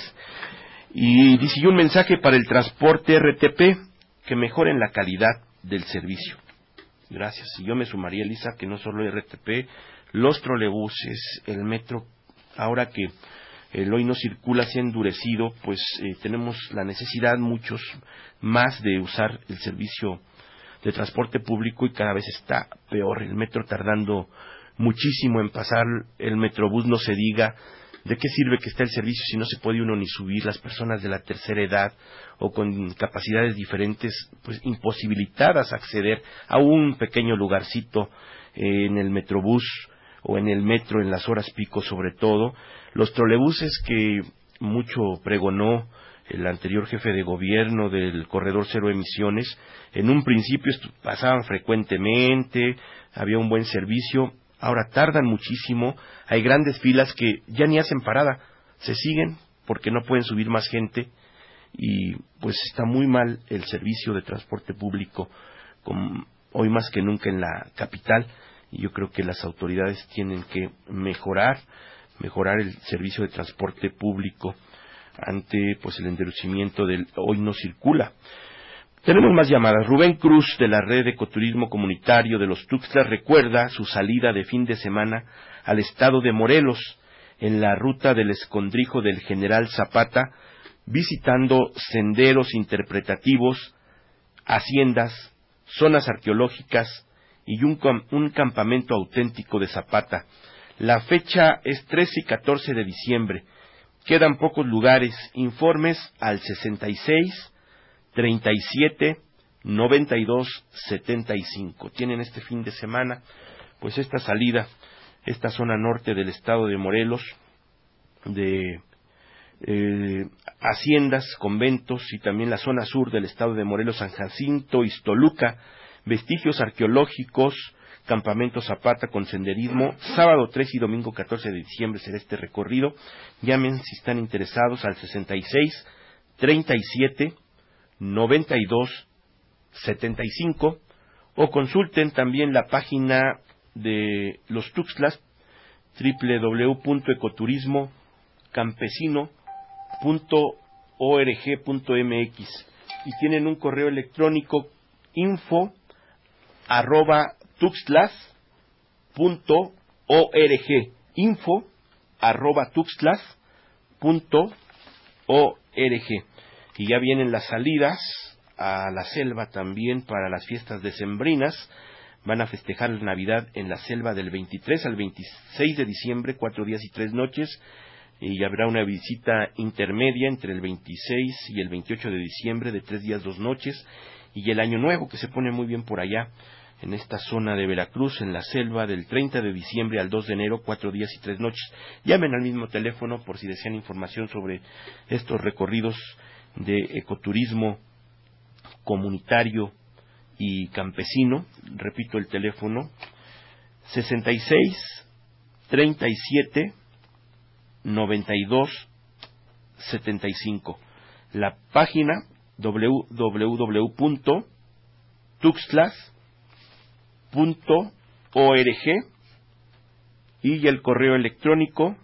Y dice: y un mensaje para el transporte RTP, que mejoren la calidad del servicio. Gracias. Y yo me sumaría, Elisa, que no solo RTP, los trolebuses, el metro, ahora que el hoy no circula, se ha endurecido, pues tenemos la necesidad, muchos más, de usar el servicio de transporte público, y cada vez está peor. El metro tardando muchísimo en pasar, el metrobús no se diga. ¿De qué sirve que esté el servicio si no se puede uno ni subir? Las personas de la tercera edad o con capacidades diferentes, pues imposibilitadas a acceder a un pequeño lugarcito en el metrobús o en el metro en las horas pico, sobre todo. Los trolebuses que mucho pregonó el anterior jefe de gobierno del corredor cero emisiones, en un principio pasaban frecuentemente, había un buen servicio. Ahora tardan muchísimo, hay grandes filas que ya ni hacen parada, se siguen porque no pueden subir más gente, y pues está muy mal el servicio de transporte público, hoy más que nunca en la capital, y yo creo que las autoridades tienen que mejorar el servicio de transporte público ante pues el endurecimiento del hoy no circula. Tenemos más llamadas. Rubén Cruz, de la Red de Ecoturismo Comunitario de los Tuxtlas, recuerda su salida de fin de semana al estado de Morelos, en la ruta del escondrijo del General Zapata, visitando senderos interpretativos, haciendas, zonas arqueológicas y un campamento auténtico de Zapata. La fecha es 13 y 14 de diciembre. Quedan pocos lugares. Informes al 66 37 92 75. Tienen este fin de semana pues esta salida, esta zona norte del estado de Morelos, de haciendas, conventos, y también la zona sur del estado de Morelos, San Jacinto, Iztoluca, vestigios arqueológicos, campamento Zapata con senderismo. Sábado 3 y domingo 14 de diciembre será este recorrido. Llamen si están interesados al 66 37 92 75, o consulten también la página de los Tuxtlas, www.ecoturismocampesino.org.mx, y tienen un correo electrónico info@tuxtlas.org, info@tuxtlas.org. Y ya vienen las salidas a la selva también para las fiestas decembrinas. Van a festejar la Navidad en la selva del 23 al 26 de diciembre, 4 días y 3 noches, y habrá una visita intermedia entre el 26 y el 28 de diciembre de 3 días, 2 noches, y el Año Nuevo, que se pone muy bien por allá, en esta zona de Veracruz, en la selva, del 30 de diciembre al 2 de enero, 4 días y 3 noches. Llamen al mismo teléfono por si desean información sobre estos recorridos de ecoturismo comunitario y campesino. Repito el teléfono: 66 37 92 75. La página www.tuxtlas.org, y el correo electrónico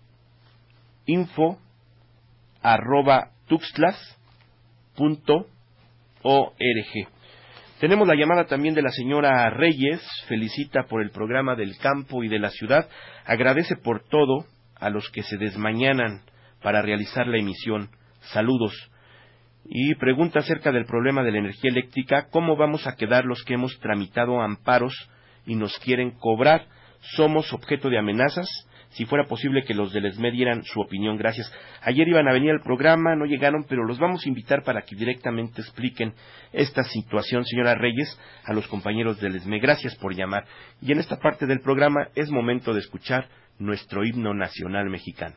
info@tuxtlas.org. Tenemos la llamada también de la señora Reyes. Felicita por el programa del campo y de la ciudad. Agradece por todo a los que se desmañanan para realizar la emisión. Saludos. Y pregunta acerca del problema de la energía eléctrica: ¿cómo vamos a quedar los que hemos tramitado amparos y nos quieren cobrar? Somos objeto de amenazas. si fuera posible que los del ESME dieran su opinión. Gracias. Ayer iban a venir al programa, no llegaron, pero los vamos a invitar para que directamente expliquen esta situación, señora Reyes, a los compañeros del ESME. Gracias por llamar. Y en esta parte del programa es momento de escuchar nuestro himno nacional mexicano.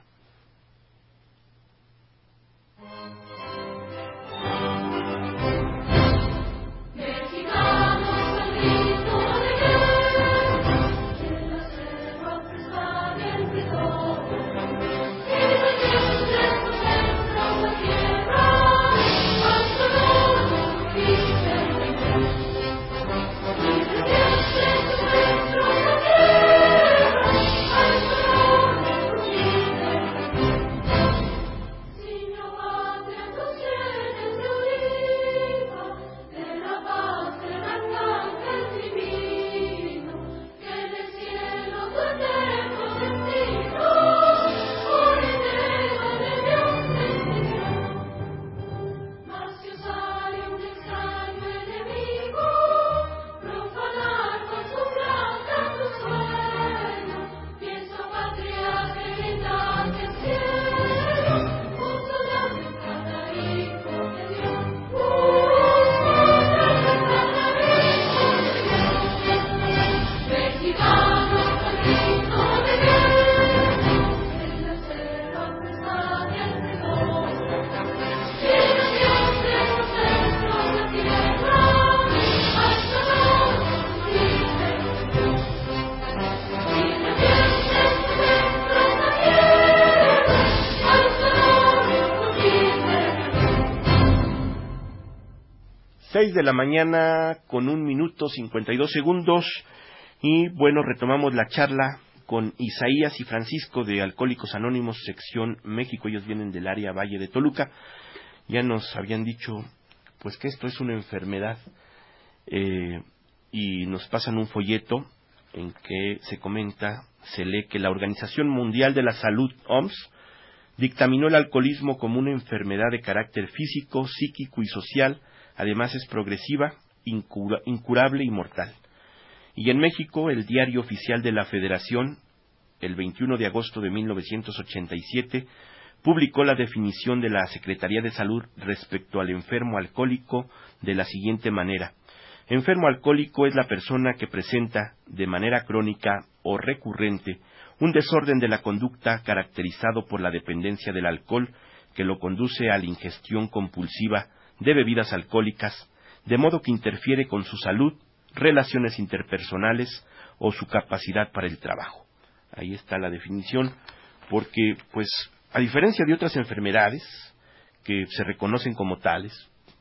De la mañana con 1:52 y bueno, retomamos la charla con Isaías y Francisco de Alcohólicos Anónimos sección México. Ellos vienen del área Valle de Toluca. Ya nos habían dicho pues que esto es una enfermedad y nos pasan un folleto en que se lee que la Organización Mundial de la Salud, OMS, dictaminó el alcoholismo como una enfermedad de carácter físico, psíquico y social. Además es progresiva, incurable y mortal. Y en México, el Diario Oficial de la Federación, el 21 de agosto de 1987, publicó la definición de la Secretaría de Salud respecto al enfermo alcohólico de la siguiente manera. Enfermo alcohólico es la persona que presenta de manera crónica o recurrente un desorden de la conducta caracterizado por la dependencia del alcohol que lo conduce a la ingestión compulsiva de bebidas alcohólicas, de modo que interfiere con su salud, relaciones interpersonales o su capacidad para el trabajo. Ahí está la definición, porque, pues, a diferencia de otras enfermedades que se reconocen como tales,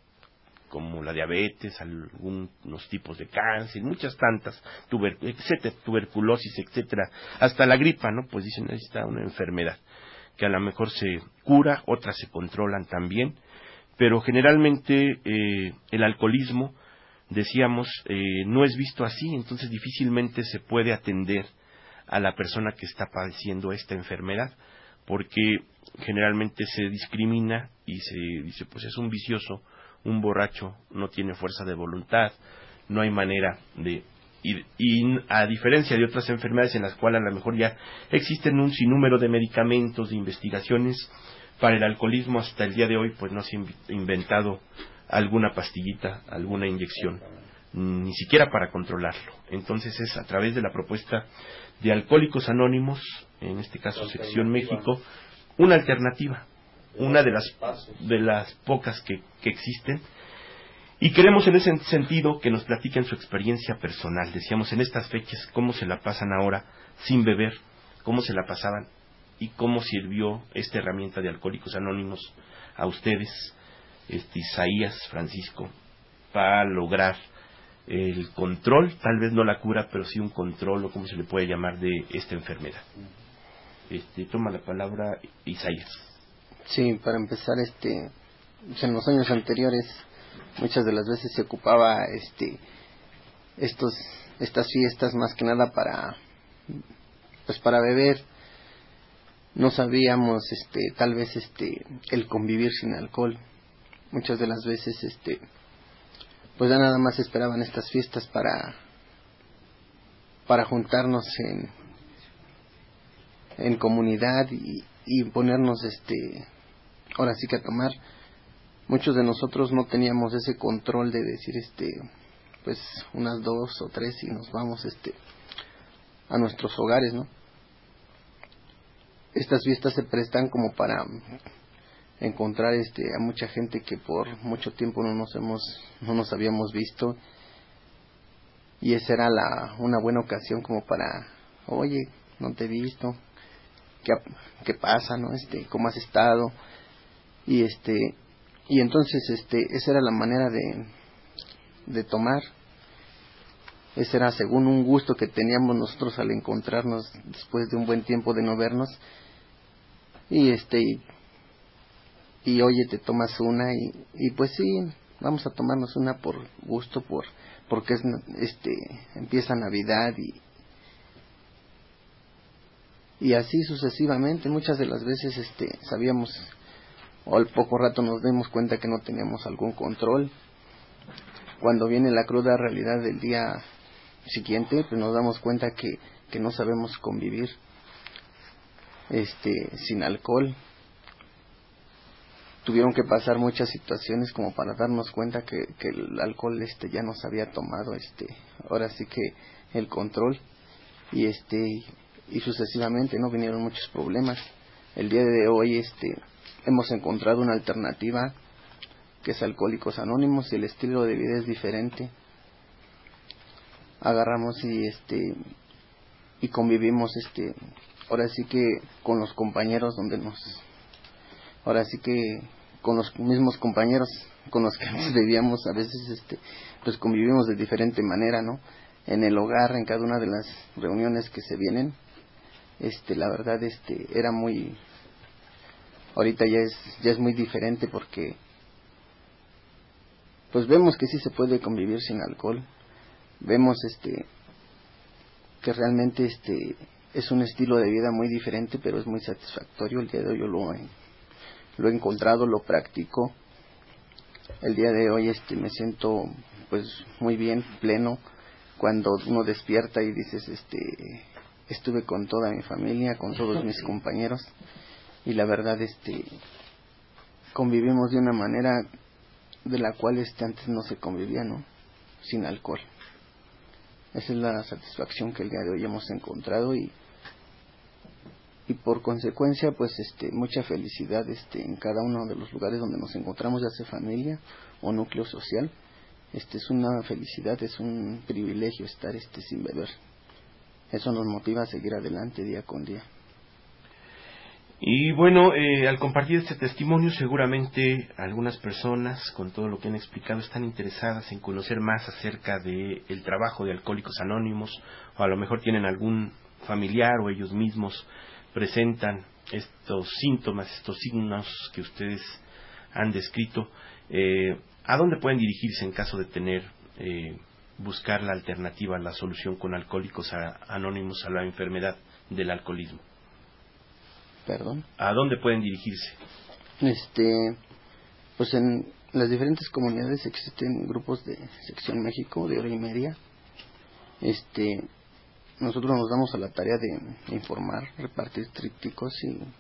como la diabetes, algunos tipos de cáncer, muchas tantas, tuberculosis, etcétera, hasta la gripa, ¿no? Pues dicen, ahí está una enfermedad que a lo mejor se cura, otras se controlan también, pero generalmente el alcoholismo, decíamos, no es visto así, entonces difícilmente se puede atender a la persona que está padeciendo esta enfermedad, porque generalmente se discrimina y se dice, pues es un vicioso, un borracho, no tiene fuerza de voluntad, no hay manera de... Y a diferencia de otras enfermedades en las cuales a lo mejor ya existen un sinnúmero de medicamentos, de investigaciones, para el alcoholismo hasta el día de hoy pues no se ha inventado alguna pastillita, alguna inyección, ni siquiera para controlarlo. Entonces es a través de la propuesta de Alcohólicos Anónimos, en este caso sección México, una alternativa, una de las pocas que existen. Y queremos en ese sentido que nos platiquen su experiencia personal. Decíamos, en estas fechas, cómo se la pasan ahora sin beber, cómo se la pasaban y cómo sirvió esta herramienta de Alcohólicos Anónimos a ustedes, Isaías, Francisco, para lograr el control, tal vez no la cura, pero sí un control, o como se le puede llamar, de esta enfermedad. Toma la palabra Isaías. Sí, para empezar, en los años anteriores muchas de las veces se ocupaba estas fiestas más que nada para beber. No sabíamos tal vez el convivir sin alcohol. Muchas de las veces pues ya nada más esperaban estas fiestas para juntarnos en comunidad y ponernos ahora sí que a tomar. Muchos de nosotros no teníamos ese control de decir pues unas 2 o 3 y nos vamos a nuestros hogares, ¿no? Estas fiestas se prestan como para encontrar a mucha gente que por mucho tiempo no nos habíamos visto, y esa era una buena ocasión como para, oye, no te he visto, ¿qué pasa, no? ¿Cómo has estado? Y entonces esa era la manera de tomar. Ese era según un gusto que teníamos nosotros al encontrarnos después de un buen tiempo de no vernos. Y oye, te tomas una y pues sí, vamos a tomarnos una por gusto, porque empieza Navidad y así sucesivamente. Muchas de las veces sabíamos, o al poco rato nos dimos cuenta que no teníamos algún control. Cuando viene la cruda realidad del día siguiente, pues nos damos cuenta que no sabemos convivir sin alcohol. Tuvieron que pasar muchas situaciones como para darnos cuenta que el alcohol ya nos había tomado ahora sí que el control, y sucesivamente no vinieron muchos problemas. El día de hoy hemos encontrado una alternativa que es Alcohólicos Anónimos, y el estilo de vida es diferente. Agarramos y convivimos ahora sí que con los compañeros ahora sí que con los mismos compañeros con los que nos vivíamos. A veces pues convivimos de diferente manera, ¿no? En el hogar, en cada una de las reuniones que se vienen, la verdad era muy, ahorita ya es muy diferente, porque pues vemos que sí se puede convivir sin alcohol. Vemos que realmente es un estilo de vida muy diferente, pero es muy satisfactorio. El día de hoy yo lo he encontrado, lo practico. El día de hoy me siento pues muy bien, pleno, cuando uno despierta y dices estuve con toda mi familia, con todos mis compañeros, y la verdad convivimos de una manera de la cual antes no se convivía, ¿no? Sin alcohol. Esa es la satisfacción que el día de hoy hemos encontrado, y por consecuencia pues mucha felicidad en cada uno de los lugares donde nos encontramos, ya sea familia o núcleo social. Es una felicidad, es un privilegio estar sin beber. Eso nos motiva a seguir adelante día con día. Y bueno, al compartir este testimonio, seguramente algunas personas, con todo lo que han explicado, están interesadas en conocer más acerca del trabajo de Alcohólicos Anónimos, o a lo mejor tienen algún familiar o ellos mismos presentan estos síntomas, estos signos que ustedes han descrito. ¿A dónde pueden dirigirse en caso de buscar la alternativa, la solución con Alcohólicos Anónimos a la enfermedad del alcoholismo? ¿Perdón? ¿A dónde pueden dirigirse? Pues en las diferentes comunidades existen grupos de Sección México de hora y media. Nosotros nos damos a la tarea de informar, repartir trípticos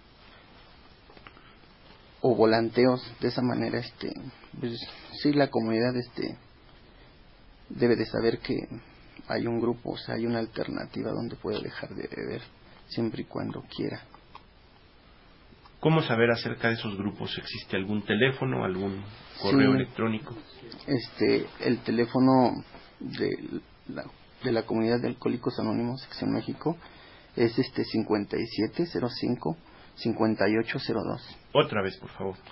o volanteos. De esa manera pues sí, la comunidad debe de saber que hay un grupo, o sea, hay una alternativa donde puede dejar de beber siempre y cuando quiera. ¿Cómo saber acerca de esos grupos? ¿Existe algún teléfono, algún correo electrónico? El teléfono de la comunidad de Alcohólicos Anónimos Sección México es 5705-5802. Otra vez, por favor.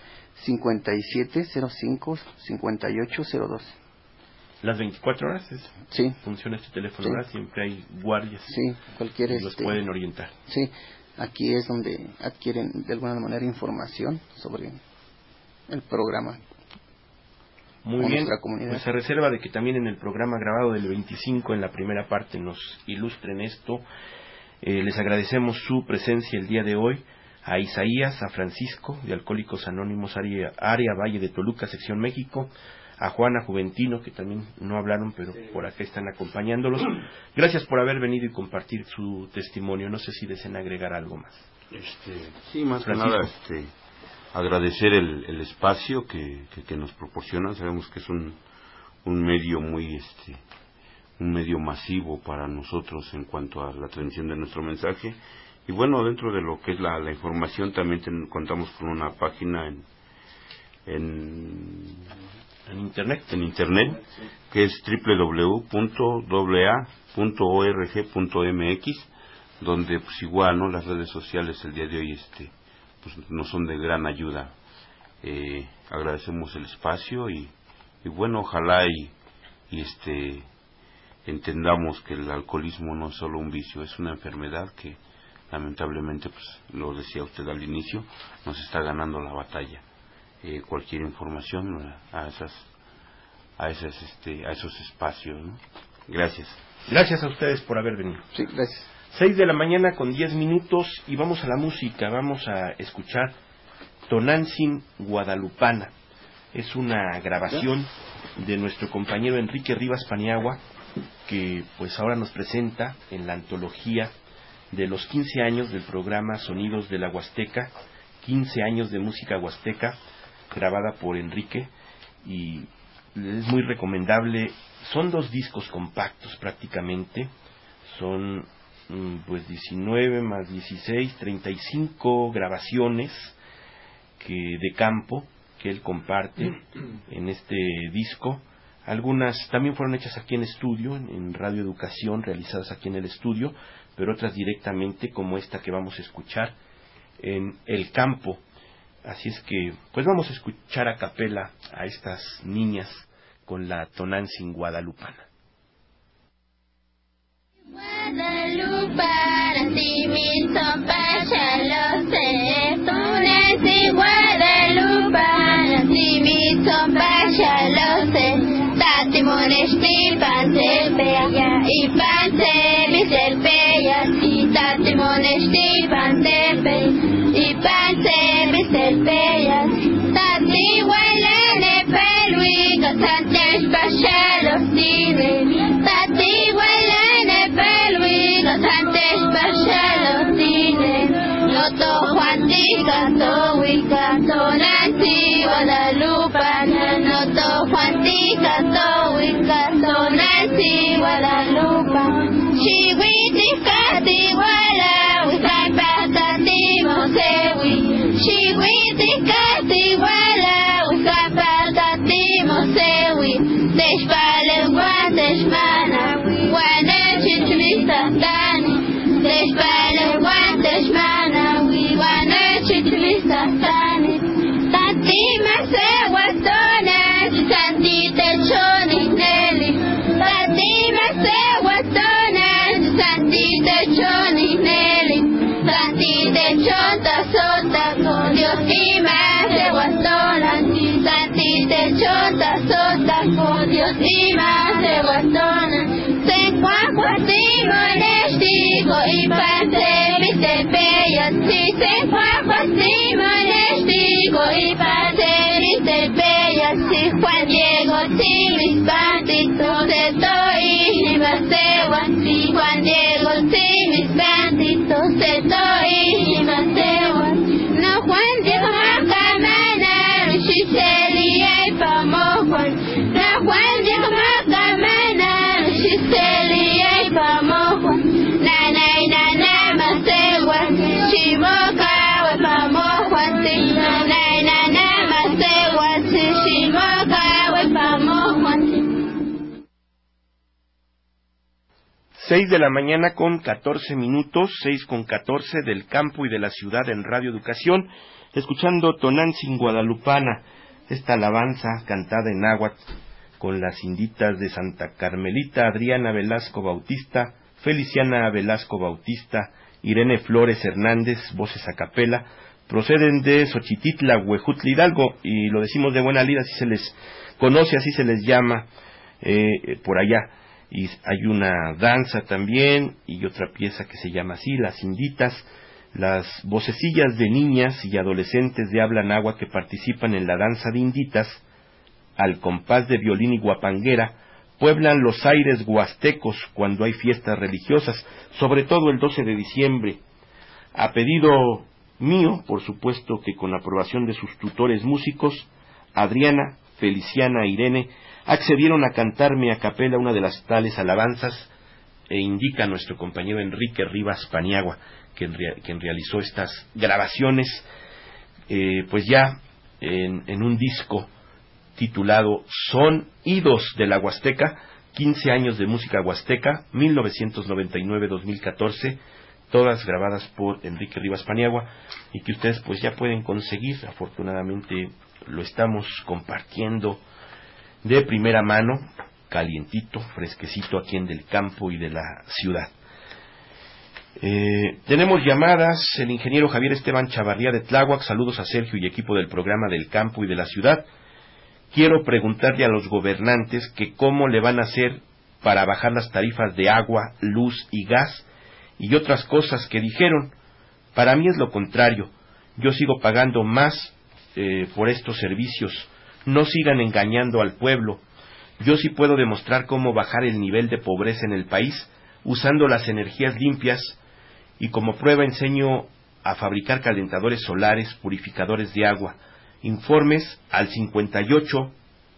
5705-5802. ¿Las 24 horas sí. funciona este teléfono? Sí. ¿Verdad? Siempre hay guardias. Sí, cualquier y los pueden orientar. Sí, aquí es donde adquieren de alguna manera información sobre el programa. Muy bien, nuestra comunidad. Pues a reserva de que también en el programa grabado del 25, en la primera parte, nos ilustren esto, les agradecemos su presencia el día de hoy. a Isaías, a Francisco, de Alcohólicos Anónimos, área Valle de Toluca, sección México, a Juana Juventino, que también no hablaron, pero por acá están acompañándolos. Gracias por haber venido y compartir su testimonio. No sé si deseen agregar algo más. Sí, más Francisco. que nada, agradecer el espacio que nos proporcionan. Sabemos que es un medio un medio masivo para nosotros en cuanto a la transmisión de nuestro mensaje. Y bueno, dentro de lo que es la información, también contamos con una página en internet, que es www.aa.org.mx, donde pues igual, ¿no?, las redes sociales el día de hoy pues nos son de gran ayuda. Agradecemos el espacio y bueno, ojalá y entendamos que el alcoholismo no es solo un vicio, es una enfermedad que lamentablemente, pues lo decía usted al inicio, nos está ganando la batalla. Cualquier información a esos espacios, ¿no? Gracias. Gracias a ustedes por haber venido. Sí, gracias. 6:10 con 10 minutos y vamos a la música. Vamos a escuchar Tonantzin Guadalupana. Es una grabación de nuestro compañero Enrique Rivas Paniagua, que pues ahora nos presenta en la antología de los 15 años del programa Sonidos de la Huasteca, 15 años de música huasteca, grabada por Enrique, y es muy recomendable. Son 2 discos compactos prácticamente, son pues 19 más 16, 35 grabaciones de campo que él comparte en este disco. Algunas también fueron hechas aquí en estudio, en Radio Educación, realizadas aquí en el estudio, pero otras directamente, como esta que vamos a escuchar, en el campo. Así es que, pues vamos a escuchar a capela a estas niñas con la Tonantzin Guadalupana. Guadalupana, si mi sopa ya lo sé. Tonantzin Guadalupana, si mi sopa ya lo sé. Tati monesti panse peya y panse bisel peya. Y tati monesti panse peya y panse bisel peya. Tati huelene pelui casantes pasha los tine. Tati huelene pelui casantes pasha los tine. Loto Juantica tohuica Tonantzin Guadalupana. Loto Juantica tohuica Tonantzin Guadalupana. Chihuitica tihuala huica patati mosewi. Chihuitica tihuala huica patati mosewi. Deshpale guanteshmana wana chichvista tani. Deshpale guanteshmana wana chichvista tani. Tati masewa tona santi techoni neli. Tati masewa tona santi techoni neli. Santi techota sota con Dios y masewa tona. Santi techota sota con Dios y masewa tona. Se cuacuatimo nestigo y panse viste peyas. Si se cuacuatimo nestigo y panse viste peyas. Si Juan Diego si mis banditos estoy y masewa. Si Juan Diego si mis banditos estoy y masewa. No Juan Diego macamana Shiseli ay pamojuan. No Juan Diego macamana Shiseli ay pamojuan. Nanay nana masewa Shimoka we pamojuan. Nanay nana masewa Shimoka we pamojuan. 6:14 con 6:14 del campo y de la ciudad en Radio Educación, escuchando Tonantzin Guadalupana, esta alabanza cantada en náhuatl con las inditas de Santa Carmelita, Adriana Velasco Bautista, Feliciana Velasco Bautista, Irene Flores Hernández, voces a capela, proceden de Xochititla, Huejutla, Hidalgo, y lo decimos de buena lid, así se les conoce, así se les llama por allá. Y hay una danza también y otra pieza que se llama así, Las Inditas, Las vocecillas de niñas y adolescentes de habla náhuatl que participan en la danza de inditas, al compás de violín y guapanguera, pueblan los aires huastecos cuando hay fiestas religiosas, sobre todo el 12 de diciembre. A pedido mío, por supuesto que con aprobación de sus tutores músicos, Adriana, Feliciana e Irene accedieron a cantarme a capela una de las tales alabanzas, e indica nuestro compañero Enrique Rivas Paniagua, quien realizó estas grabaciones, pues ya en un disco titulado Sonidos de la Huasteca, 15 años de música huasteca, 1999-2014, todas grabadas por Enrique Rivas Paniagua, y que ustedes pues ya pueden conseguir. Afortunadamente lo estamos compartiendo de primera mano, calientito, fresquecito, aquí en Del Campo y de la Ciudad. Tenemos llamadas. El ingeniero Javier Esteban Chavarría de Tláhuac, saludos a Sergio y equipo del programa Del Campo y de la Ciudad. Quiero preguntarle a los gobernantes que cómo le van a hacer para bajar las tarifas de agua, luz y gas y otras cosas que dijeron. Para mí es lo contrario, yo sigo pagando más por estos servicios. No sigan engañando al pueblo. Yo sí puedo demostrar cómo bajar el nivel de pobreza en el país usando las energías limpias, y como prueba enseño a fabricar calentadores solares, purificadores de agua. Informes al 58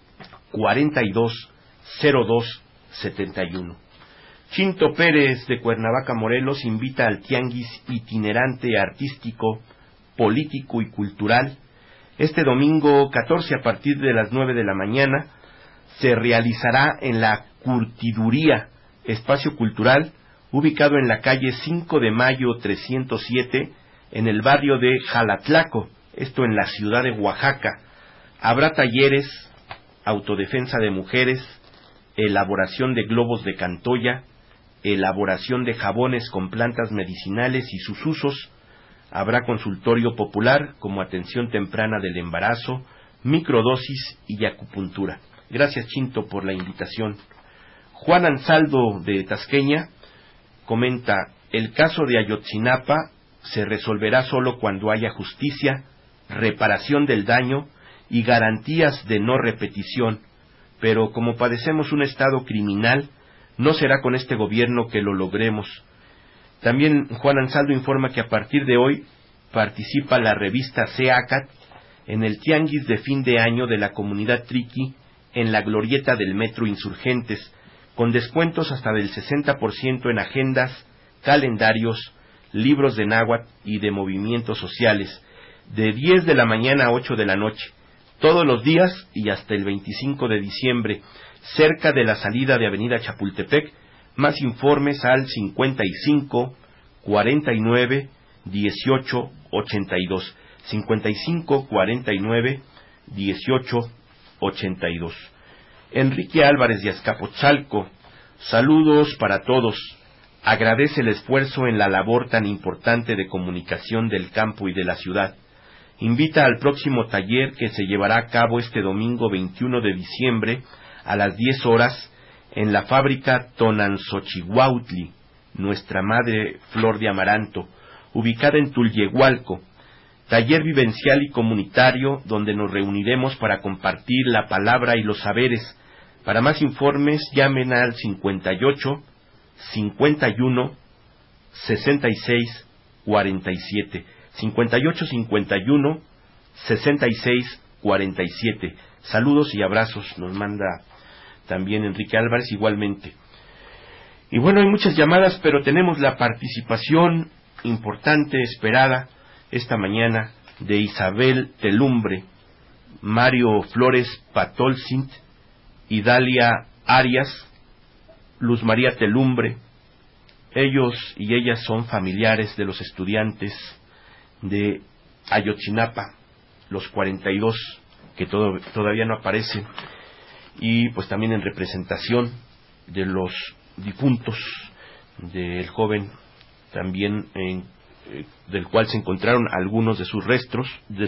42 02 71. Chinto Pérez de Cuernavaca, Morelos, invita al tianguis itinerante artístico, político y cultural. Este domingo 14 a partir de las 9 de la mañana se realizará en la Curtiduría, espacio cultural ubicado en la calle 5 de Mayo 307 en el barrio de Jalatlaco, esto en la ciudad de Oaxaca. Habrá talleres, autodefensa de mujeres, elaboración de globos de cantoya, elaboración de jabones con plantas medicinales y sus usos. Habrá consultorio popular como atención temprana del embarazo, microdosis y acupuntura. Gracias, Chinto, por la invitación. Juan Ansaldo de Tasqueña comenta: el caso de Ayotzinapa se resolverá solo cuando haya justicia, reparación del daño y garantías de no repetición, pero como padecemos un estado criminal, no será con este gobierno que lo logremos. También Juan Ansaldo informa que a partir de hoy participa la revista CEACAT en el tianguis de fin de año de la comunidad Triqui en la glorieta del Metro Insurgentes, con descuentos hasta del 60% en agendas, calendarios, libros de náhuatl y de movimientos sociales, de 10 de la mañana a 8 de la noche, todos los días y hasta el 25 de diciembre, cerca de la salida de Avenida Chapultepec. Más informes al 55 49 18 82, 55 49 18 82. Enrique Álvarez de Azcapotzalco, saludos para todos. Agradece el esfuerzo en la labor tan importante de comunicación del campo y de la ciudad. Invita al próximo taller que se llevará a cabo este domingo 21 de diciembre a las 10 horas en la fábrica Tonanxochihuautli, Nuestra Madre Flor de Amaranto, ubicada en Tulyehualco. Taller vivencial y comunitario donde nos reuniremos para compartir la palabra y los saberes. Para más informes llamen al 58 51 66 47, 58 51 66 47. Saludos y abrazos nos manda también Enrique Álvarez igualmente. Y bueno, hay muchas llamadas, pero tenemos la participación importante, esperada esta mañana, de Isabel Telumbre, Mario Flores Patolcint, Idalia Arias, Luz María Telumbre. Ellos y ellas son familiares de los estudiantes de Ayotzinapa, los 42 que todavía no aparecen, y pues también en representación de los difuntos del joven también del cual se encontraron algunos de sus restos.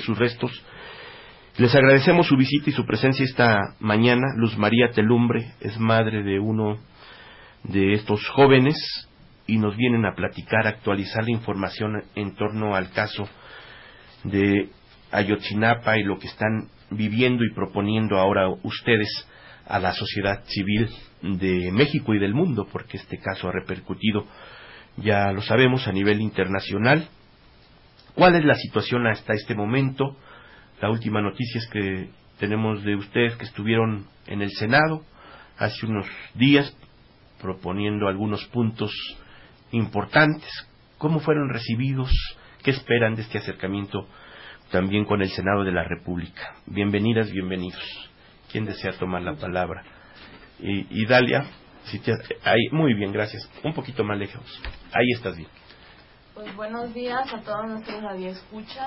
Les agradecemos su visita y su presencia esta mañana. Luz María Telumbre es madre de uno de estos jóvenes y nos vienen a platicar, actualizar la información en torno al caso de Ayotzinapa y lo que están viviendo y proponiendo ahora ustedes a la sociedad civil de México y del mundo, porque este caso ha repercutido, ya lo sabemos, a nivel internacional. ¿Cuál es la situación hasta este momento? La última noticia es que tenemos de ustedes que estuvieron en el Senado hace unos días proponiendo algunos puntos importantes. ¿Cómo fueron recibidos? ¿Qué esperan de este acercamiento también con el Senado de la República? Bienvenidas, bienvenidos. ¿Quién desea tomar la palabra? Y Dalia, ahí, muy bien, gracias. Un poquito más lejos. Ahí estás bien. Pues buenos días a todos nuestros radioescuchas.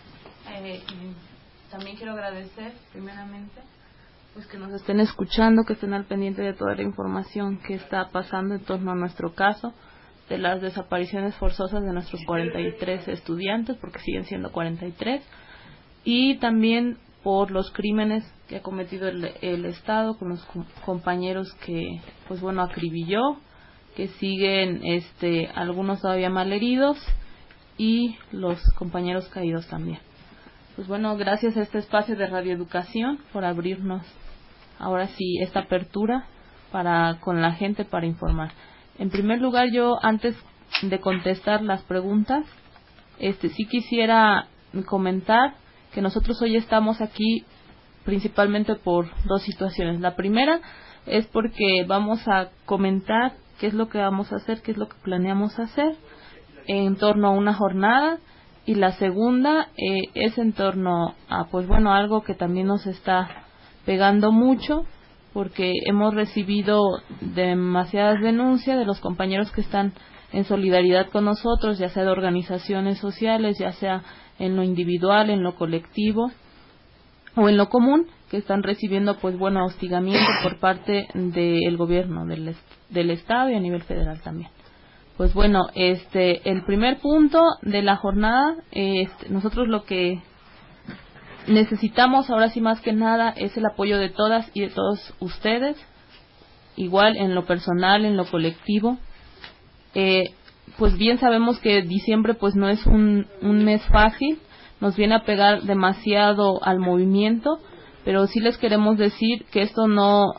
Y también quiero agradecer, primeramente, pues que nos estén escuchando, que estén al pendiente de toda la información que está pasando en torno a nuestro caso, de las desapariciones forzosas de nuestros 43 estudiantes, porque siguen siendo 43, y también por los crímenes que ha cometido el Estado con los compañeros que, pues bueno, acribilló, que siguen algunos todavía malheridos y los compañeros caídos también. Pues bueno, gracias a este espacio de radioeducación por abrirnos ahora sí esta apertura con la gente para informar. En primer lugar, yo antes de contestar las preguntas, sí quisiera comentar que nosotros hoy estamos aquí principalmente por dos situaciones. La primera es porque vamos a comentar qué es lo que vamos a hacer, qué es lo que planeamos hacer en torno a una jornada, y la segunda es en torno a, pues bueno, algo que también nos está pegando mucho, porque hemos recibido demasiadas denuncias de los compañeros que están en solidaridad con nosotros, ya sea de organizaciones sociales, ya sea en lo individual, en lo colectivo o en lo común, que están recibiendo, pues bueno, hostigamiento por parte del gobierno del Estado y a nivel federal también. Pues bueno, el primer punto de la jornada, nosotros lo que necesitamos ahora sí más que nada es el apoyo de todas y de todos ustedes, igual en lo personal, en lo colectivo. Pues bien sabemos que diciembre pues no es un mes fácil, nos viene a pegar demasiado al movimiento, pero sí les queremos decir que esto no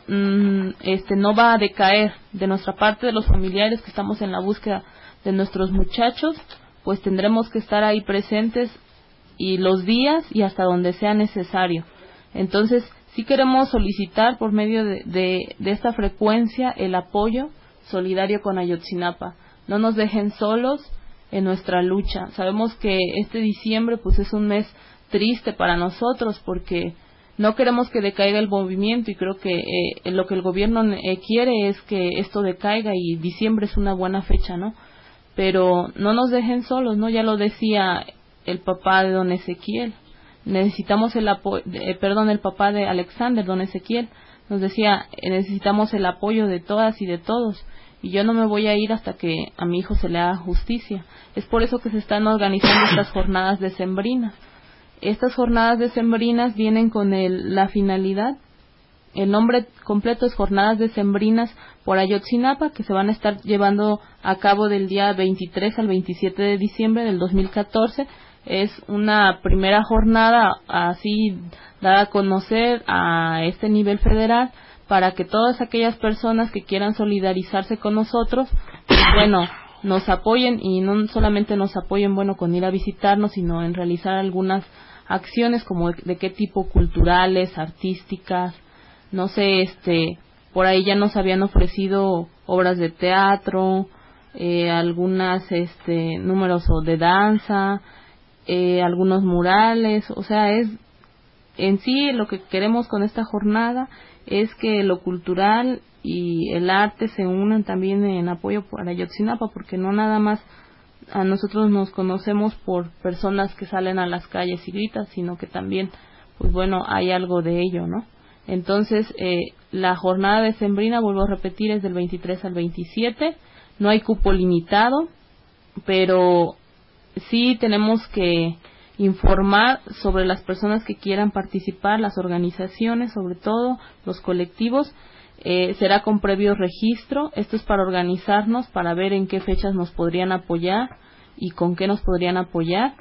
va a decaer. De nuestra parte, de los familiares que estamos en la búsqueda de nuestros muchachos, pues tendremos que estar ahí presentes y los días y hasta donde sea necesario. Entonces, sí queremos solicitar por medio de esta frecuencia el apoyo solidario con Ayotzinapa. No nos dejen solos en nuestra lucha. Sabemos que este diciembre pues es un mes triste para nosotros porque no queremos que decaiga el movimiento, y creo que lo que el gobierno quiere es que esto decaiga, y diciembre es una buena fecha, ¿no? Pero no nos dejen solos, ¿no? Ya lo decía el papá de don Ezequiel. Necesitamos el papá de Alexander, don Ezequiel, nos decía, necesitamos el apoyo de todas y de todos, y yo no me voy a ir hasta que a mi hijo se le haga justicia. Es por eso que se están organizando estas jornadas decembrinas. Estas jornadas decembrinas vienen con la finalidad, el nombre completo es Jornadas Decembrinas por Ayotzinapa, que se van a estar llevando a cabo del día 23 al 27 de diciembre del 2014. Es una primera jornada así dada a conocer a este nivel federal, para que todas aquellas personas que quieran solidarizarse con nosotros, pues bueno, nos apoyen, y no solamente nos apoyen, bueno, con ir a visitarnos, sino en realizar algunas acciones como de qué tipo, culturales, artísticas, no sé, por ahí ya nos habían ofrecido obras de teatro, algunas números de danza, algunos murales. O sea, es en sí lo que queremos con esta jornada es que lo cultural y el arte se unan también en apoyo para Ayotzinapa, porque no nada más a nosotros nos conocemos por personas que salen a las calles y gritan, sino que también, pues bueno, hay algo de ello, ¿no? Entonces, la jornada decembrina, vuelvo a repetir, es del 23 al 27, no hay cupo limitado, pero sí tenemos que informar sobre las personas que quieran participar, las organizaciones, sobre todo los colectivos. Será con previo registro. Esto es para organizarnos, para ver en qué fechas nos podrían apoyar y con qué nos podrían apoyar.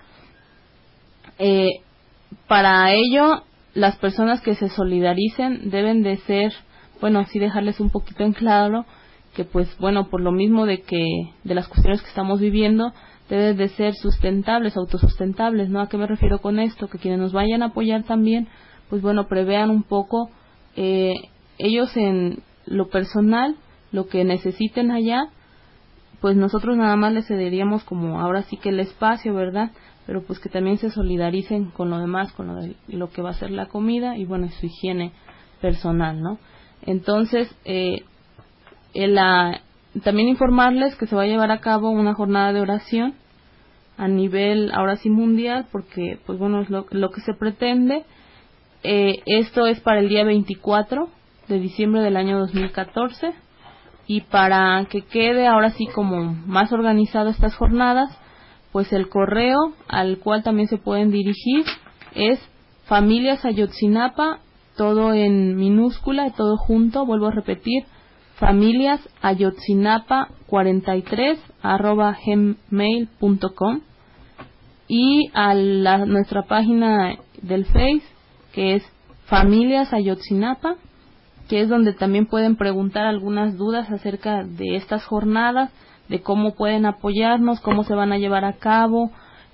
Para ello, las personas que se solidaricen deben de ser, bueno, sí dejarles un poquito en claro que, pues, bueno, por lo mismo de las cuestiones que estamos viviendo, deben de ser sustentables, autosustentables, ¿no? ¿A qué me refiero con esto? Que quienes nos vayan a apoyar también, pues bueno, prevean un poco ellos en lo personal, lo que necesiten allá, pues nosotros nada más les cederíamos como ahora sí que el espacio, ¿verdad? Pero pues que también se solidaricen con lo demás, con lo que va a ser la comida y bueno, su higiene personal, ¿no? Entonces, también informarles que se va a llevar a cabo una jornada de oración a nivel ahora sí mundial, porque pues bueno, es lo que se pretende. Esto es para el día 24 de diciembre del año 2014, y para que quede ahora sí como más organizado estas jornadas, pues el correo al cual también se pueden dirigir es Familias Ayotzinapa, todo en minúscula, todo junto, vuelvo a repetir, Familias Ayotzinapa 43@gmail.com, y a nuestra página del Face, que es Familias Ayotzinapa, que es donde también pueden preguntar algunas dudas acerca de estas jornadas, de cómo pueden apoyarnos, cómo se van a llevar a cabo,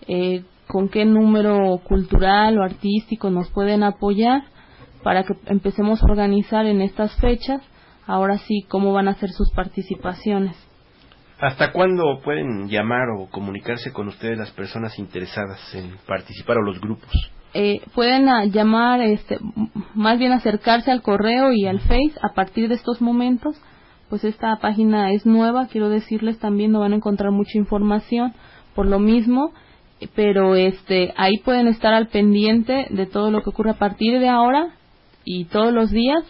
con qué número cultural o artístico nos pueden apoyar, para que empecemos a organizar en estas fechas, ahora sí, cómo van a ser sus participaciones. ¿Hasta cuándo pueden llamar o comunicarse con ustedes las personas interesadas en participar o los grupos? Pueden llamar, más bien acercarse al correo y al Face a partir de estos momentos. Pues esta página es nueva, quiero decirles también, no van a encontrar mucha información por lo mismo, pero ahí pueden estar al pendiente de todo lo que ocurre a partir de ahora y todos los días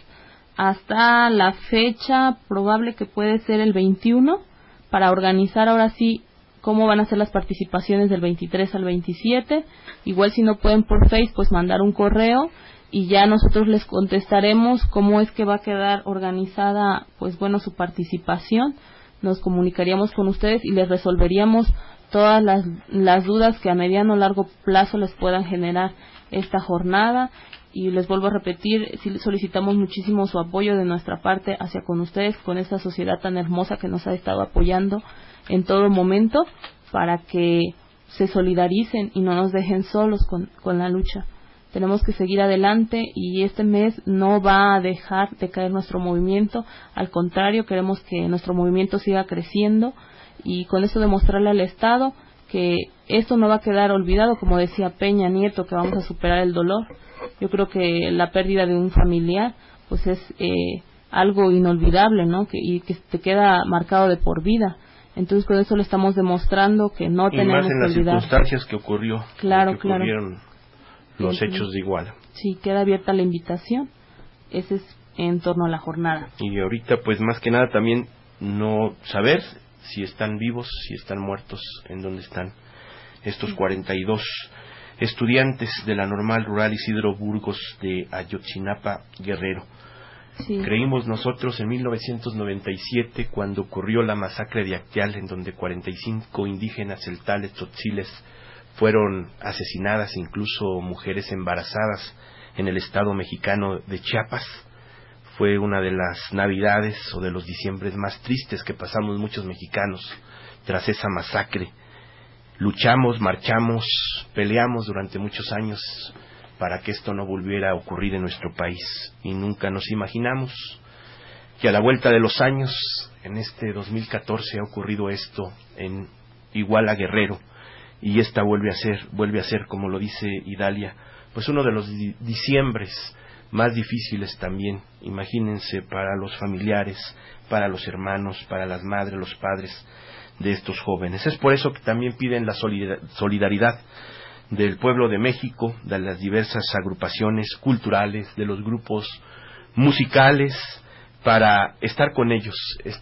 hasta la fecha probable que puede ser el 21, para organizar ahora sí cómo van a ser las participaciones del 23 al 27. Igual si no pueden por Face, pues mandar un correo y ya nosotros les contestaremos cómo es que va a quedar organizada, pues bueno, su participación. Nos comunicaríamos con ustedes y les resolveríamos todas las dudas que a mediano o largo plazo les puedan generar esta jornada. Y les vuelvo a repetir, sí solicitamos muchísimo su apoyo de nuestra parte hacia con ustedes, con esta sociedad tan hermosa que nos ha estado apoyando en todo momento, para que se solidaricen y no nos dejen solos con la lucha. Tenemos que seguir adelante y este mes no va a dejar de caer nuestro movimiento, al contrario, queremos que nuestro movimiento siga creciendo y con eso demostrarle al Estado que esto no va a quedar olvidado, como decía Peña Nieto, que vamos a superar el dolor. Yo creo que la pérdida de un familiar pues es algo inolvidable, ¿no? Y que te queda marcado de por vida. Entonces con eso le estamos demostrando que no tenemos que olvidar. Y más en las circunstancias que ocurrió, claro, que ocurrieron los hechos de Iguala. Sí, queda abierta la invitación. Ese es en torno a la jornada. Y ahorita pues más que nada también no saber si están vivos, si están muertos, en dónde están estos 42 estudiantes de la Normal Rural Isidro Burgos de Ayotzinapa, Guerrero. Sí. Creímos nosotros en 1997, cuando ocurrió la masacre de Acteal, en donde 45 indígenas celtales tzotziles fueron asesinadas, incluso mujeres embarazadas, en el estado mexicano de Chiapas. Fue una de las navidades o de los diciembres más tristes que pasamos muchos mexicanos tras esa masacre. Luchamos, marchamos, peleamos durante muchos años para que esto no volviera a ocurrir en nuestro país, y nunca nos imaginamos que a la vuelta de los años, en este 2014, ha ocurrido esto en Iguala, Guerrero, y esta vuelve a ser, como lo dice Idalia, pues uno de los diciembres más difíciles también. Imagínense, para los familiares, para los hermanos, para las madres, los padres de estos jóvenes. Es por eso que también piden la solidaridad del pueblo de México, de las diversas agrupaciones culturales, de los grupos musicales, para estar con ellos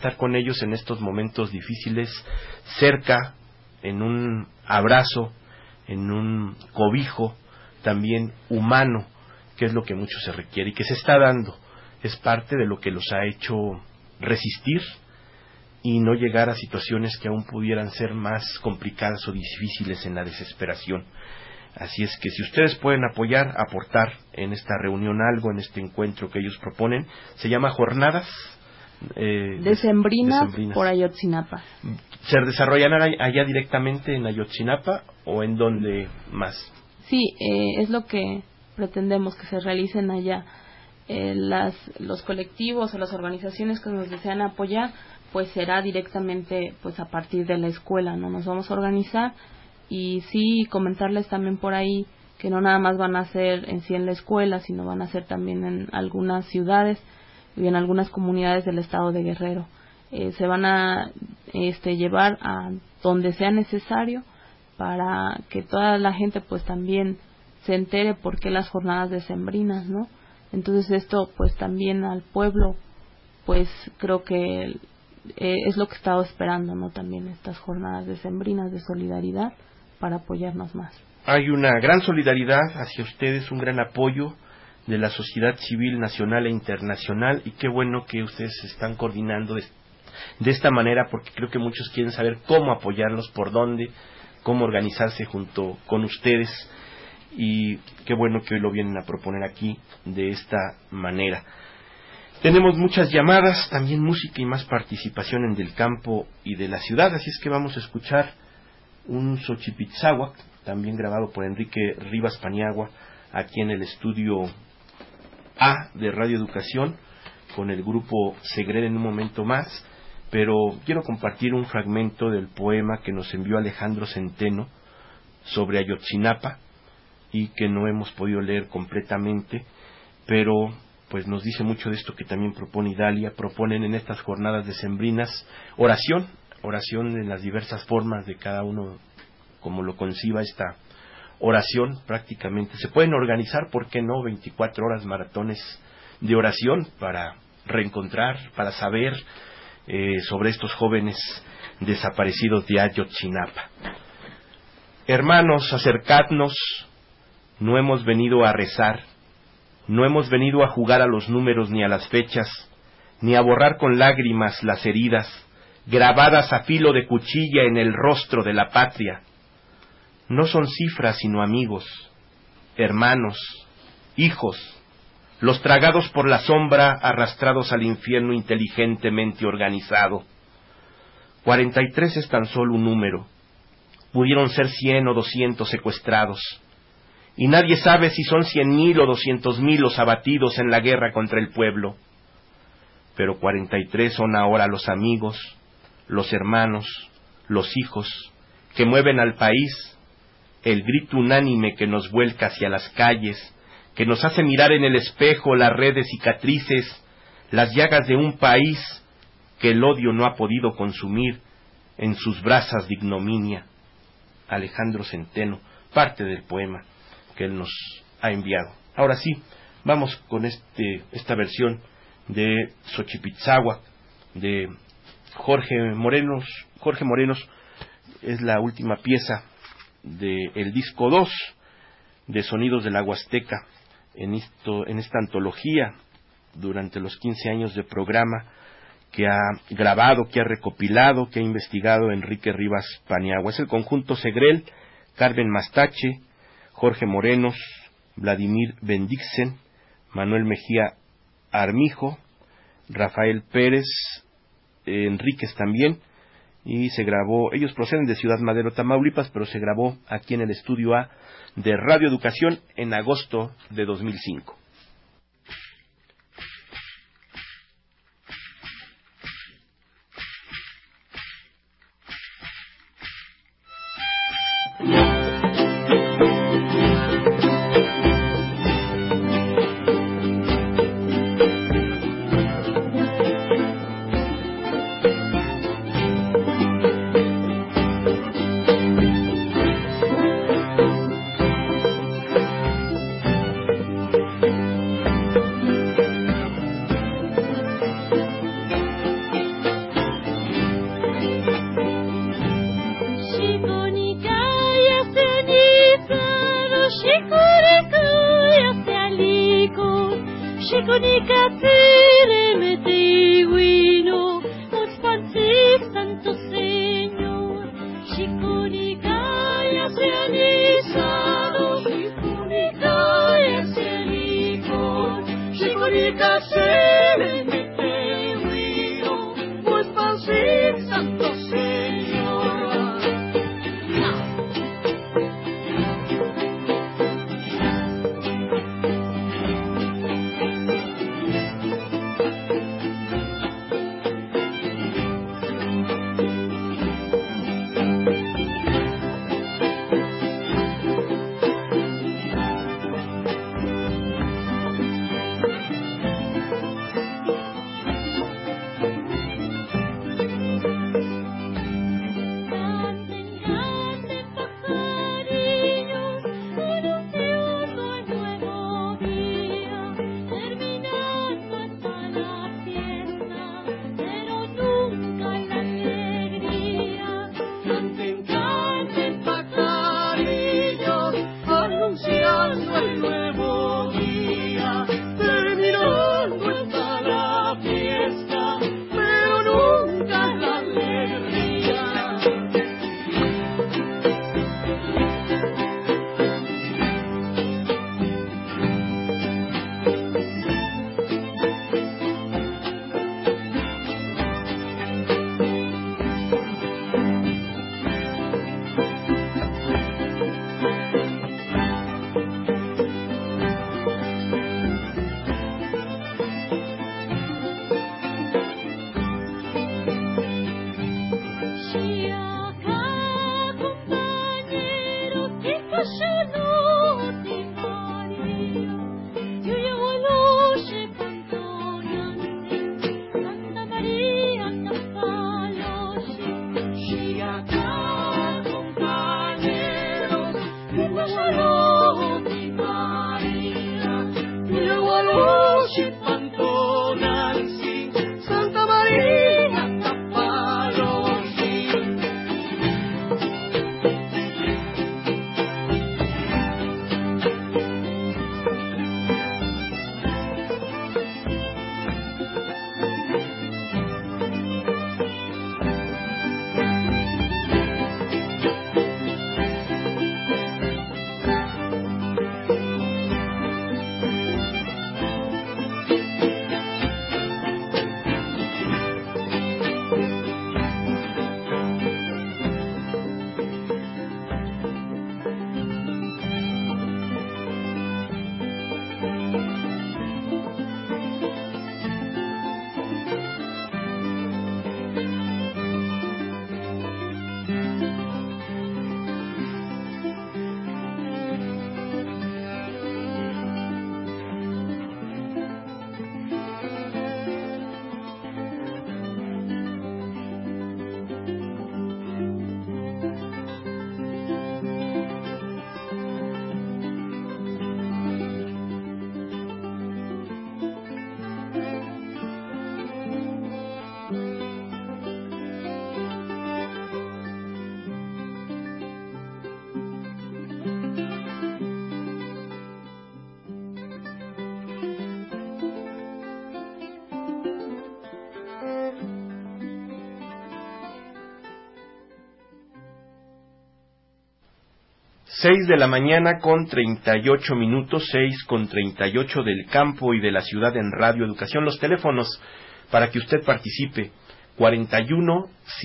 en estos momentos difíciles, cerca, en un abrazo, en un cobijo también humano, que es lo que mucho se requiere y que se está dando es parte de lo que los ha hecho resistir y no llegar a situaciones que aún pudieran ser más complicadas o difíciles en la desesperación. Así es que si ustedes pueden aportar en esta reunión algo, en este encuentro que ellos proponen, se llama Jornadas Decembrinas por Ayotzinapa. ¿Se desarrollarán allá directamente en Ayotzinapa o en dónde más? Sí, es lo que pretendemos que se realicen allá. Los colectivos o las organizaciones que nos desean apoyar, pues será directamente pues a partir de la escuela, ¿no? Nos vamos a organizar y sí comentarles también por ahí que no nada más van a ser en sí en la escuela, sino van a ser también en algunas ciudades y en algunas comunidades del estado de Guerrero. Se van a llevar a donde sea necesario para que toda la gente pues también se entere por qué las jornadas decembrinas, ¿no? Entonces esto pues también al pueblo pues creo que es lo que he estado esperando, ¿no? También estas jornadas decembrinas de solidaridad para apoyarnos más. Hay una gran solidaridad hacia ustedes, un gran apoyo de la sociedad civil nacional e internacional, y qué bueno que ustedes se están coordinando de esta manera, porque creo que muchos quieren saber cómo apoyarlos, por dónde, cómo organizarse junto con ustedes, y qué bueno que hoy lo vienen a proponer aquí de esta manera. Tenemos muchas llamadas, también música y más participación en Del Campo y de la Ciudad, así es que vamos a escuchar un Xochipitzáhuac, también grabado por Enrique Rivas Paniagua, aquí en el estudio A de Radio Educación, con el grupo Segrel en un momento más, pero quiero compartir un fragmento del poema que nos envió Alejandro Centeno sobre Ayotzinapa, y que no hemos podido leer completamente, pero pues nos dice mucho de esto que también propone Idalia. Proponen en estas jornadas decembrinas oración en las diversas formas de cada uno, como lo conciba esta oración. Prácticamente se pueden organizar, ¿por qué no?, 24 horas maratones de oración para reencontrar, para saber sobre estos jóvenes desaparecidos de Ayotzinapa. Hermanos, acercadnos, no hemos venido a rezar, no hemos venido a jugar a los números ni a las fechas, ni a borrar con lágrimas las heridas grabadas a filo de cuchilla en el rostro de la patria. No son cifras sino amigos, hermanos, hijos, los tragados por la sombra, arrastrados al infierno inteligentemente organizado. 43 es tan solo un número, pudieron ser 100 o 200 secuestrados, y nadie sabe si son 100,000 o 200,000 los abatidos en la guerra contra el pueblo. Pero 43 son ahora los amigos, los hermanos, los hijos, que mueven al país, el grito unánime que nos vuelca hacia las calles, que nos hace mirar en el espejo las redes cicatrices, las llagas de un país que el odio no ha podido consumir en sus brasas de ignominia. Alejandro Centeno, parte del poema que él nos ha enviado. Ahora sí, vamos con esta versión de Xochipitzáhuac de Jorge Morenos. Jorge Morenos es la última pieza del disco 2 de Sonidos de la Huasteca, en esta antología durante los 15 años de programa que ha grabado, que ha recopilado, que ha investigado Enrique Rivas Paniagua. Es el conjunto Segrel, Carmen Mastache, Jorge Morenos, Vladimir Bendixen, Manuel Mejía Armijo, Rafael Pérez, Enríquez también, y se grabó, ellos proceden de Ciudad Madero, Tamaulipas, pero se grabó aquí en el estudio A de Radio Educación en agosto de 2005. 6 de la mañana con 38 minutos, 6 con 38 del campo y de la ciudad en Radio Educación. Los teléfonos para que usted participe: 41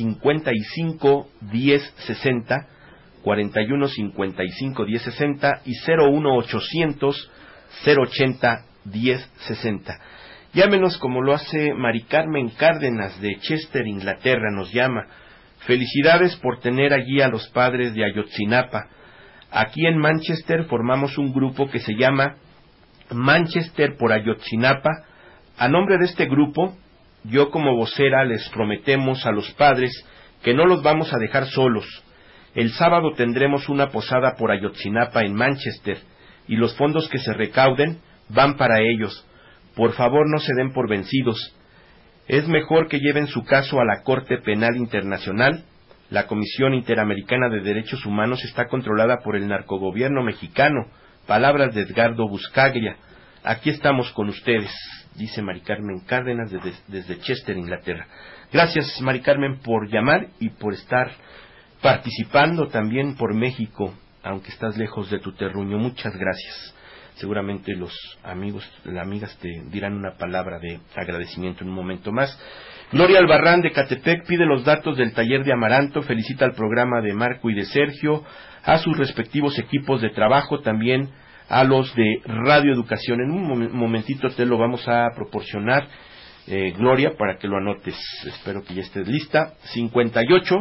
55 10 60, 41 55 10 60 y 01 800 080 10 60. Llámenos como lo hace Mari Carmen Cárdenas de Chester, Inglaterra. Nos llama: felicidades por tener allí a los padres de Ayotzinapa. Aquí en Manchester formamos un grupo que se llama Manchester por Ayotzinapa. A nombre de este grupo, yo como vocera les prometemos a los padres que no los vamos a dejar solos. El sábado tendremos una posada por Ayotzinapa en Manchester y los fondos que se recauden van para ellos. Por favor, no se den por vencidos. Es mejor que lleven su caso a la Corte Penal Internacional. La Comisión Interamericana de Derechos Humanos está controlada por el narcogobierno mexicano. Palabras de Edgardo Buscaglia. aquí estamos con ustedes, dice Mari Carmen Cárdenas desde Chester, Inglaterra. Gracias, Mari Carmen, por llamar y por estar participando también por México, aunque estás lejos de tu terruño. Muchas gracias. Seguramente los amigos, las amigas te dirán una palabra de agradecimiento en un momento más. Gloria Albarrán de Catepec pide los datos del taller de Amaranto, felicita al programa de Marco y de Sergio, a sus respectivos equipos de trabajo, también a los de Radio Educación. En un momentito te lo vamos a proporcionar, Gloria, para que lo anotes. Espero que ya estés lista. 58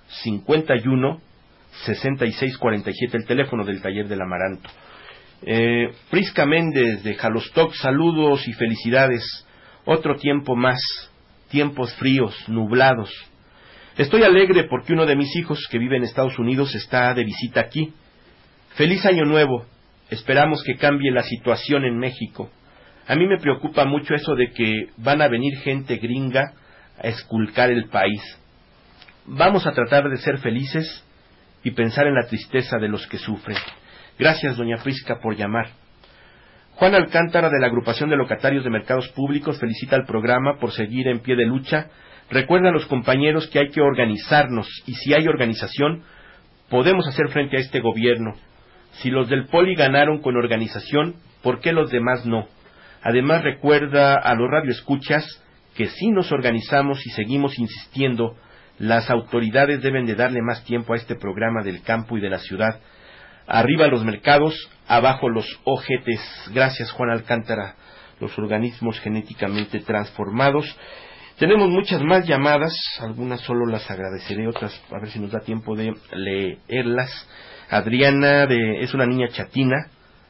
51 66 47, el teléfono del taller del Amaranto. Prisca Méndez de Jalostoc, saludos y felicidades. Otro tiempo más, tiempos fríos, nublados. Estoy alegre porque uno de mis hijos que vive en Estados Unidos está de visita aquí. Feliz año nuevo. Esperamos que cambie la situación en México. A mí me preocupa mucho eso de que van a venir gente gringa a esculcar el país. Vamos a tratar de ser felices y pensar en la tristeza de los que sufren. Gracias, doña Prisca, por llamar. Juan Alcántara, de la Agrupación de Locatarios de Mercados Públicos, felicita al programa por seguir en pie de lucha. Recuerda a los compañeros que hay que organizarnos, y si hay organización, podemos hacer frente a este gobierno. Si los del Poli ganaron con organización, ¿por qué los demás no? Además, recuerda a los radioescuchas que si nos organizamos y seguimos insistiendo, las autoridades deben de darle más tiempo a este programa del campo y de la ciudad. Arriba los mercados, abajo los ojetes. Gracias, Juan Alcántara. Los organismos genéticamente transformados. Tenemos muchas más llamadas, algunas solo las agradeceré, otras a ver si nos da tiempo de leerlas. Adriana es una niña chatina,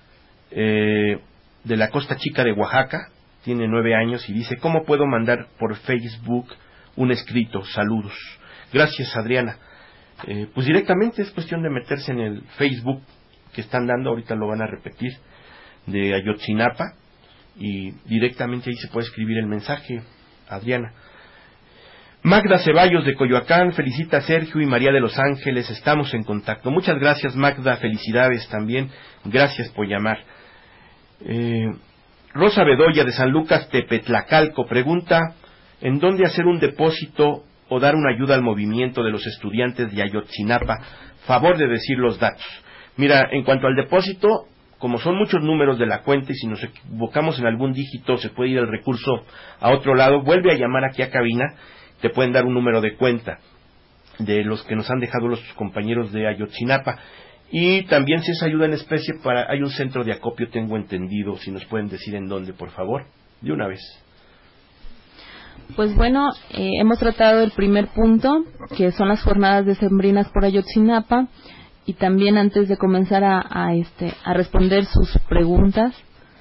de la Costa Chica de Oaxaca, tiene 9 años y dice: ¿cómo puedo mandar por Facebook un escrito? Saludos. Gracias, Adriana. Pues directamente es cuestión de meterse en el Facebook que están dando, ahorita lo van a repetir, de Ayotzinapa, y directamente ahí se puede escribir el mensaje, Adriana. Magda Ceballos de Coyoacán felicita a Sergio y María de los Ángeles, estamos en contacto. Muchas gracias, Magda, felicidades también, gracias por llamar. Rosa Bedoya de San Lucas Tepetlacalco pregunta: ¿en dónde hacer un depósito o dar una ayuda al movimiento de los estudiantes de Ayotzinapa? Favor de decir los datos. Mira, en cuanto al depósito, como son muchos números de la cuenta y si nos equivocamos en algún dígito se puede ir el recurso a otro lado, vuelve a llamar aquí a cabina, te pueden dar un número de cuenta de los que nos han dejado los compañeros de Ayotzinapa. Y también si es ayuda en especie, hay un centro de acopio, tengo entendido, si nos pueden decir en dónde, por favor, de una vez. Pues bueno, hemos tratado el primer punto, que son las jornadas decembrinas por Ayotzinapa, y también antes de comenzar a responder sus preguntas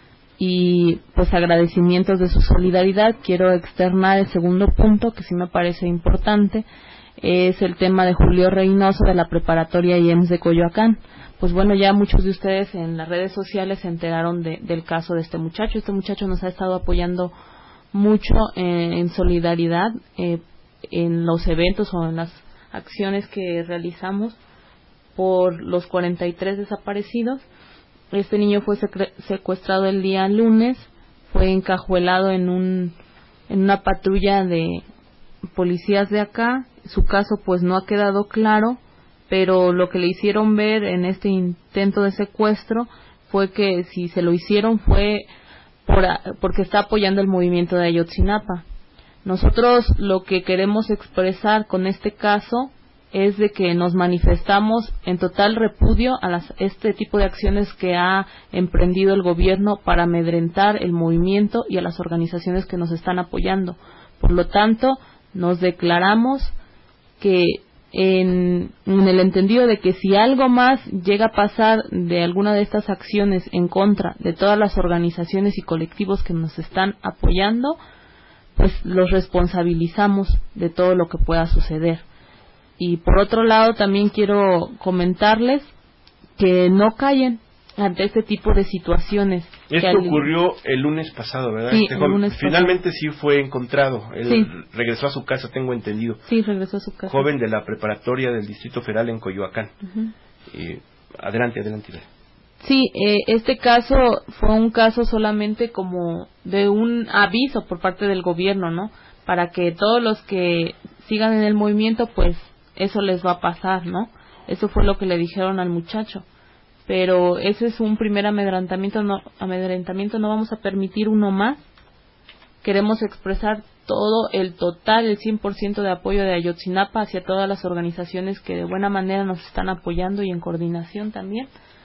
y pues agradecimientos de su solidaridad, quiero externar el segundo punto, que sí me parece importante, es el tema de Julio Reynoso de la Preparatoria IEMS de Coyoacán. Pues bueno, ya muchos de ustedes en las redes sociales se enteraron del caso de este muchacho. Este muchacho nos ha estado apoyando mucho en solidaridad en los eventos o en las acciones que realizamos por los 43 desaparecidos. Este niño fue secuestrado el día lunes, fue encajuelado en una patrulla de policías de acá. Su caso pues no ha quedado claro, pero lo que le hicieron ver en este intento de secuestro fue que si se lo hicieron fue porque está apoyando el movimiento de Ayotzinapa. Nosotros lo que queremos expresar con este caso es de que nos manifestamos en total repudio a este tipo de acciones que ha emprendido el gobierno para amedrentar el movimiento y a las organizaciones que nos están apoyando. Por lo tanto, nos declaramos que en el entendido de que si algo más llega a pasar de alguna de estas acciones en contra de todas las organizaciones y colectivos que nos están apoyando, pues los responsabilizamos de todo lo que pueda suceder. Y por otro lado también quiero comentarles que no callen ante este tipo de situaciones. Esto ocurrió el lunes pasado, ¿verdad? Sí, el lunes finalmente pasado. Sí fue encontrado. Él regresó a su casa, tengo entendido. Sí, regresó a su casa. Joven de la preparatoria del Distrito Federal en Coyoacán. Uh-huh. Adelante. Sí, este caso fue un caso solamente como de un aviso por parte del gobierno, ¿no? Para que todos los que sigan en el movimiento, pues eso les va a pasar, ¿no? Eso fue lo que le dijeron al muchacho. Pero ese es un primer amedrentamiento, no vamos a permitir uno más. Queremos expresar todo el total, el 100% de apoyo de Ayotzinapa hacia todas las organizaciones que de buena manera nos están apoyando y en coordinación también,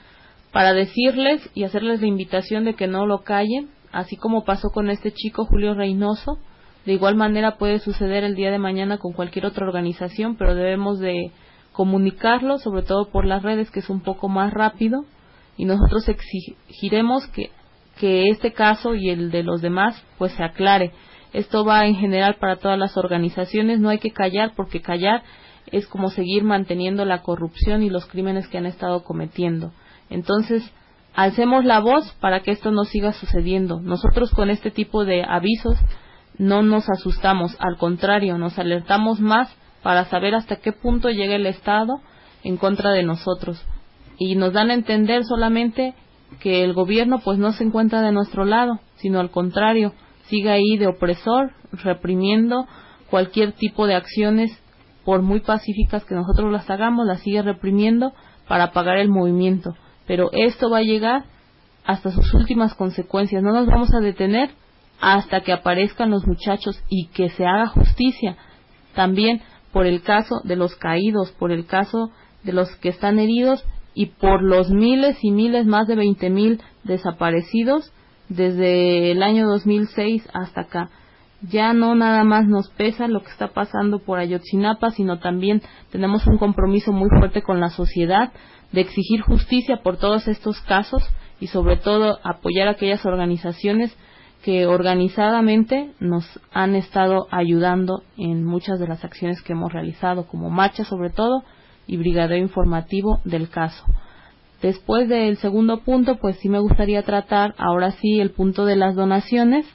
para decirles y hacerles la invitación de que no lo callen, así como pasó con este chico Julio Reynoso. De igual manera puede suceder el día de mañana con cualquier otra organización, pero debemos de comunicarlo, sobre todo por las redes, que es un poco más rápido, y nosotros exigiremos que este caso y el de los demás pues se aclare. Esto va en general para todas las organizaciones, no hay que callar, porque callar es como seguir manteniendo la corrupción y los crímenes que han estado cometiendo. Entonces, alcemos la voz para que esto no siga sucediendo. Nosotros con este tipo de avisos no nos asustamos, al contrario, nos alertamos más para saber hasta qué punto llega el Estado en contra de nosotros. Y nos dan a entender solamente que el gobierno pues no se encuentra de nuestro lado, sino al contrario, sigue ahí de opresor, reprimiendo cualquier tipo de acciones, por muy pacíficas que nosotros las hagamos, las sigue reprimiendo para apagar el movimiento. Pero esto va a llegar hasta sus últimas consecuencias. No nos vamos a detener hasta que aparezcan los muchachos y que se haga justicia también por el caso de los caídos, por el caso de los que están heridos y por los miles y miles, más de 20,000 desaparecidos desde el año 2006 hasta acá. Ya no nada más nos pesa lo que está pasando por Ayotzinapa, sino también tenemos un compromiso muy fuerte con la sociedad de exigir justicia por todos estos casos y sobre todo apoyar a aquellas organizaciones que organizadamente nos han estado ayudando en muchas de las acciones que hemos realizado, como marcha sobre todo y brigadeo informativo del caso. Después del segundo punto, pues sí me gustaría tratar ahora sí el punto de las donaciones.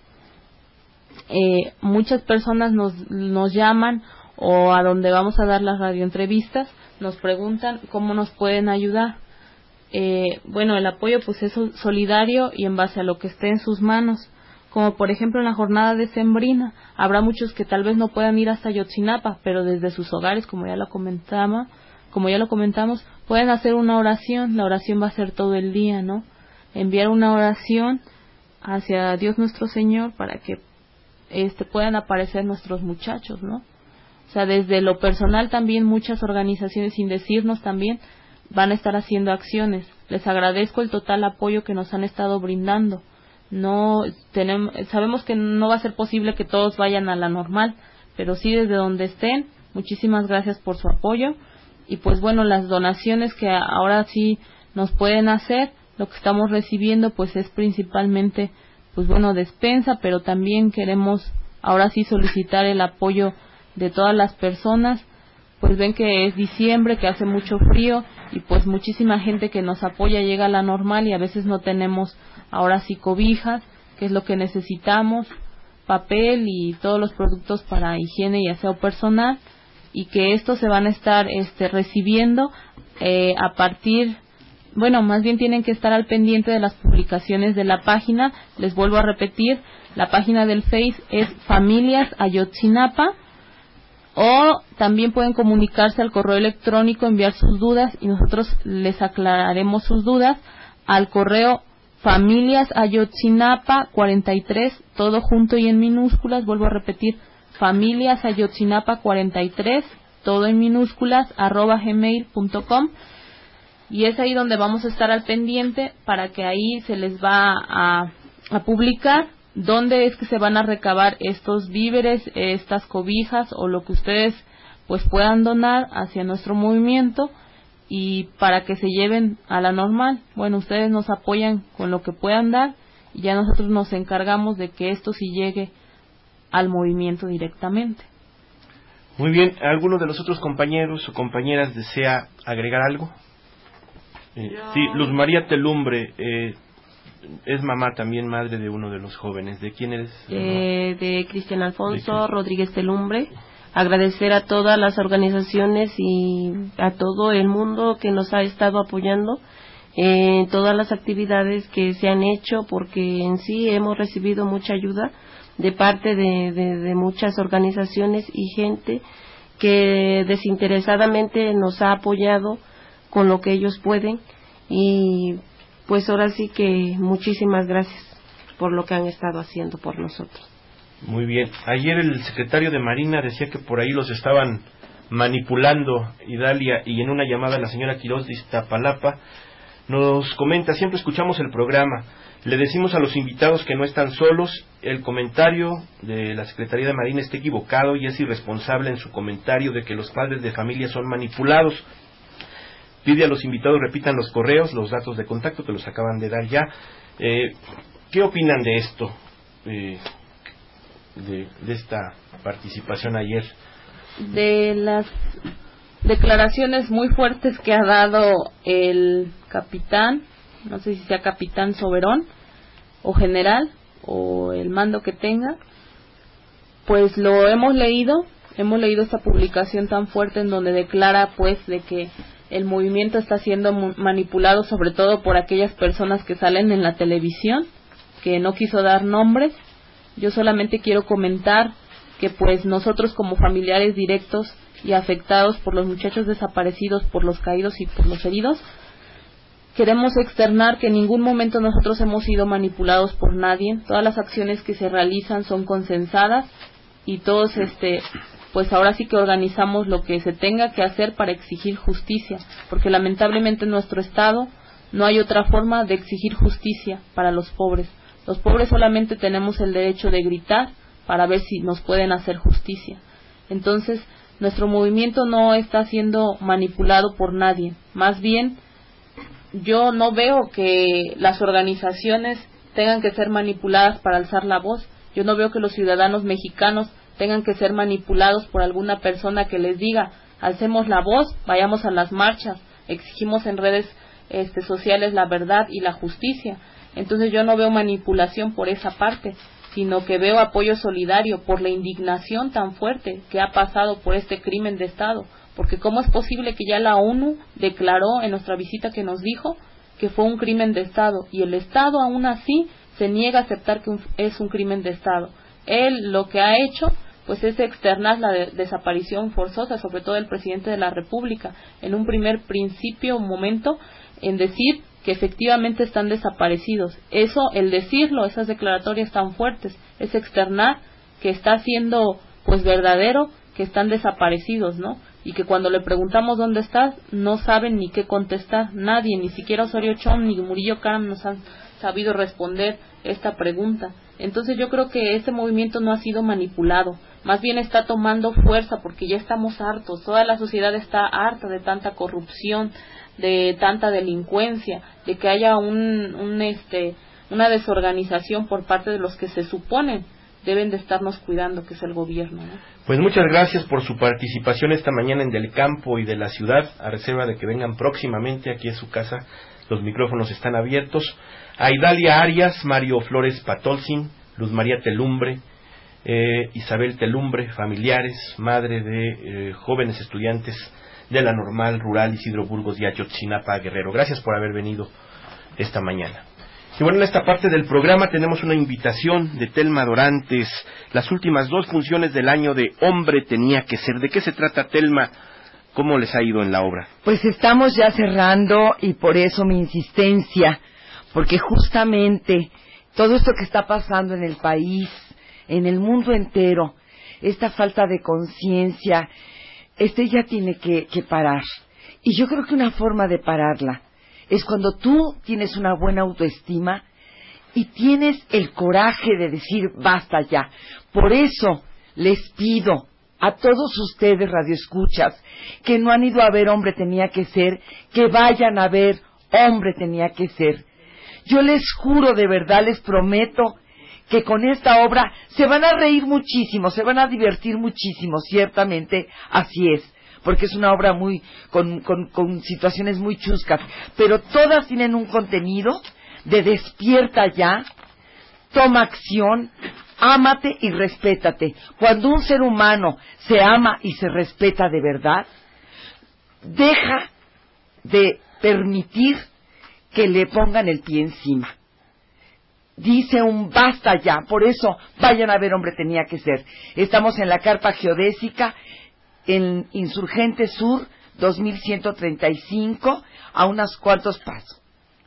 Muchas personas nos llaman, o a donde vamos a dar las radioentrevistas nos preguntan cómo nos pueden ayudar. Bueno, el apoyo pues es solidario y en base a lo que esté en sus manos, como por ejemplo en la jornada decembrina. Habrá muchos que tal vez no puedan ir hasta Ayotzinapa, pero desde sus hogares, como ya lo comentamos, pueden hacer una oración. La oración va a ser todo el día, ¿no? Enviar una oración hacia Dios nuestro Señor para que puedan aparecer nuestros muchachos, ¿no? O sea, desde lo personal también muchas organizaciones, sin decirnos también, van a estar haciendo acciones. Les agradezco el total apoyo que nos han estado brindando. Sabemos que no va a ser posible que todos vayan a la normal, pero sí desde donde estén, muchísimas gracias por su apoyo. Y pues bueno, las donaciones que ahora sí nos pueden hacer, lo que estamos recibiendo pues es principalmente pues bueno, despensa, pero también queremos ahora sí solicitar el apoyo de todas las personas. Pues ven que es diciembre, que hace mucho frío y pues muchísima gente que nos apoya llega a la normal y a veces no tenemos ahora sí cobijas, que es lo que necesitamos, papel y todos los productos para higiene y aseo personal, y que estos se van a estar recibiendo a partir, bueno, más bien tienen que estar al pendiente de las publicaciones de la página. Les vuelvo a repetir, la página del Face es Familias Ayotzinapa, o también pueden comunicarse al correo electrónico, enviar sus dudas y nosotros les aclararemos sus dudas al correo familiasayotzinapa43, todo junto y en minúsculas. Vuelvo a repetir, familiasayotzinapa43, todo en minúsculas, @gmail.com, y es ahí donde vamos a estar al pendiente para que ahí se les va a publicar dónde es que se van a recabar estos víveres, estas cobijas o lo que ustedes pues puedan donar hacia nuestro movimiento y para que se lleven a la normal. Bueno, ustedes nos apoyan con lo que puedan dar y ya nosotros nos encargamos de que esto sí llegue al movimiento directamente. Muy bien, ¿alguno de los otros compañeros o compañeras desea agregar algo? Sí, Luz María Telumbre, es mamá también, madre de uno de los jóvenes. ¿De quién eres? De Cristian Alfonso Rodríguez Telumbre. Agradecer a todas las organizaciones y a todo el mundo que nos ha estado apoyando en todas las actividades que se han hecho, porque en sí hemos recibido mucha ayuda de parte de muchas organizaciones y gente que desinteresadamente nos ha apoyado con lo que ellos pueden, y pues ahora sí que muchísimas gracias por lo que han estado haciendo por nosotros. Muy bien. Ayer el secretario de Marina decía que por ahí los estaban manipulando, Idalia, y en una llamada la señora Quiroz de Iztapalapa nos comenta: siempre escuchamos el programa, le decimos a los invitados que no están solos, el comentario de la Secretaría de Marina está equivocado y es irresponsable en su comentario de que los padres de familia son manipulados. Pide a los invitados repitan los correos, los datos de contacto que los acaban de dar ya. ¿Qué opinan de esto, de esta participación ayer? De las declaraciones muy fuertes que ha dado el capitán, no sé si sea capitán Soberón o general o el mando que tenga, pues lo hemos leído esta publicación tan fuerte en donde declara pues de que el movimiento está siendo manipulado sobre todo por aquellas personas que salen en la televisión, que no quiso dar nombres. Yo solamente quiero comentar que pues nosotros como familiares directos y afectados por los muchachos desaparecidos, por los caídos y por los heridos, queremos externar que en ningún momento nosotros hemos sido manipulados por nadie. Todas las acciones que se realizan son consensadas y todos pues ahora sí que organizamos lo que se tenga que hacer para exigir justicia, porque lamentablemente en nuestro estado no hay otra forma de exigir justicia para los pobres. Los pobres solamente tenemos el derecho de gritar para ver si nos pueden hacer justicia. Entonces, nuestro movimiento no está siendo manipulado por nadie. Más bien, yo no veo que las organizaciones tengan que ser manipuladas para alzar la voz. Yo no veo que los ciudadanos mexicanos tengan que ser manipulados por alguna persona que les diga, alcemos la voz, vayamos a las marchas, exigimos en redes sociales la verdad y la justicia. Entonces yo no veo manipulación por esa parte, sino que veo apoyo solidario por la indignación tan fuerte que ha pasado por este crimen de Estado. Porque ¿cómo es posible que ya la ONU declaró en nuestra visita que nos dijo que fue un crimen de Estado y el Estado aún así se niega a aceptar que es un crimen de Estado? Él lo que ha hecho pues es externar la desaparición forzosa, sobre todo del presidente de la República, en un primer momento, en decir que efectivamente están desaparecidos. Eso, el decirlo, esas declaratorias tan fuertes, es externar que está siendo pues verdadero que están desaparecidos, ¿no? Y que cuando le preguntamos dónde estás, no saben ni qué contestar, nadie, ni siquiera Osorio Chong ni Murillo Karam nos han sabido responder esta pregunta. Entonces yo creo que este movimiento no ha sido manipulado, más bien está tomando fuerza porque ya estamos hartos, toda la sociedad está harta de tanta corrupción, de tanta delincuencia, de que haya una desorganización por parte de los que se suponen deben de estarnos cuidando, que es el gobierno, ¿no? Pues muchas gracias por su participación esta mañana en Del Campo y de la Ciudad, a reserva de que vengan próximamente aquí a su casa, los micrófonos están abiertos. A Idalia Arias, Mario Flores Patolzin, Luz María Telumbre, Isabel Telumbre, familiares, madre de jóvenes estudiantes de la Normal Rural Isidro Burgos y Ayotzinapa, Guerrero. Gracias por haber venido esta mañana. Y bueno, en esta parte del programa tenemos una invitación de Telma Dorantes, las últimas 2 funciones del año de Hombre Tenía que Ser. ¿De qué se trata, Telma? ¿Cómo les ha ido en la obra? Pues estamos ya cerrando y por eso mi insistencia, porque justamente todo esto que está pasando en el país, en el mundo entero, esta falta de conciencia, ya tiene que parar. Y yo creo que una forma de pararla es cuando tú tienes una buena autoestima y tienes el coraje de decir basta ya. Por eso les pido a todos ustedes radioescuchas que no han ido a ver Hombre Tenía que Ser, que vayan a ver Hombre Tenía que Ser. Yo les juro, de verdad, les prometo que con esta obra se van a reír muchísimo, se van a divertir muchísimo, ciertamente así es, porque es una obra con situaciones muy chuscas, pero todas tienen un contenido de despierta ya, toma acción, ámate y respétate. Cuando un ser humano se ama y se respeta de verdad, deja de permitir que le pongan el pie encima. Dice un basta ya, por eso vayan a ver Hombre Tenía que Ser. Estamos en la carpa geodésica, en Insurgente Sur, 2135, a unos cuantos pasos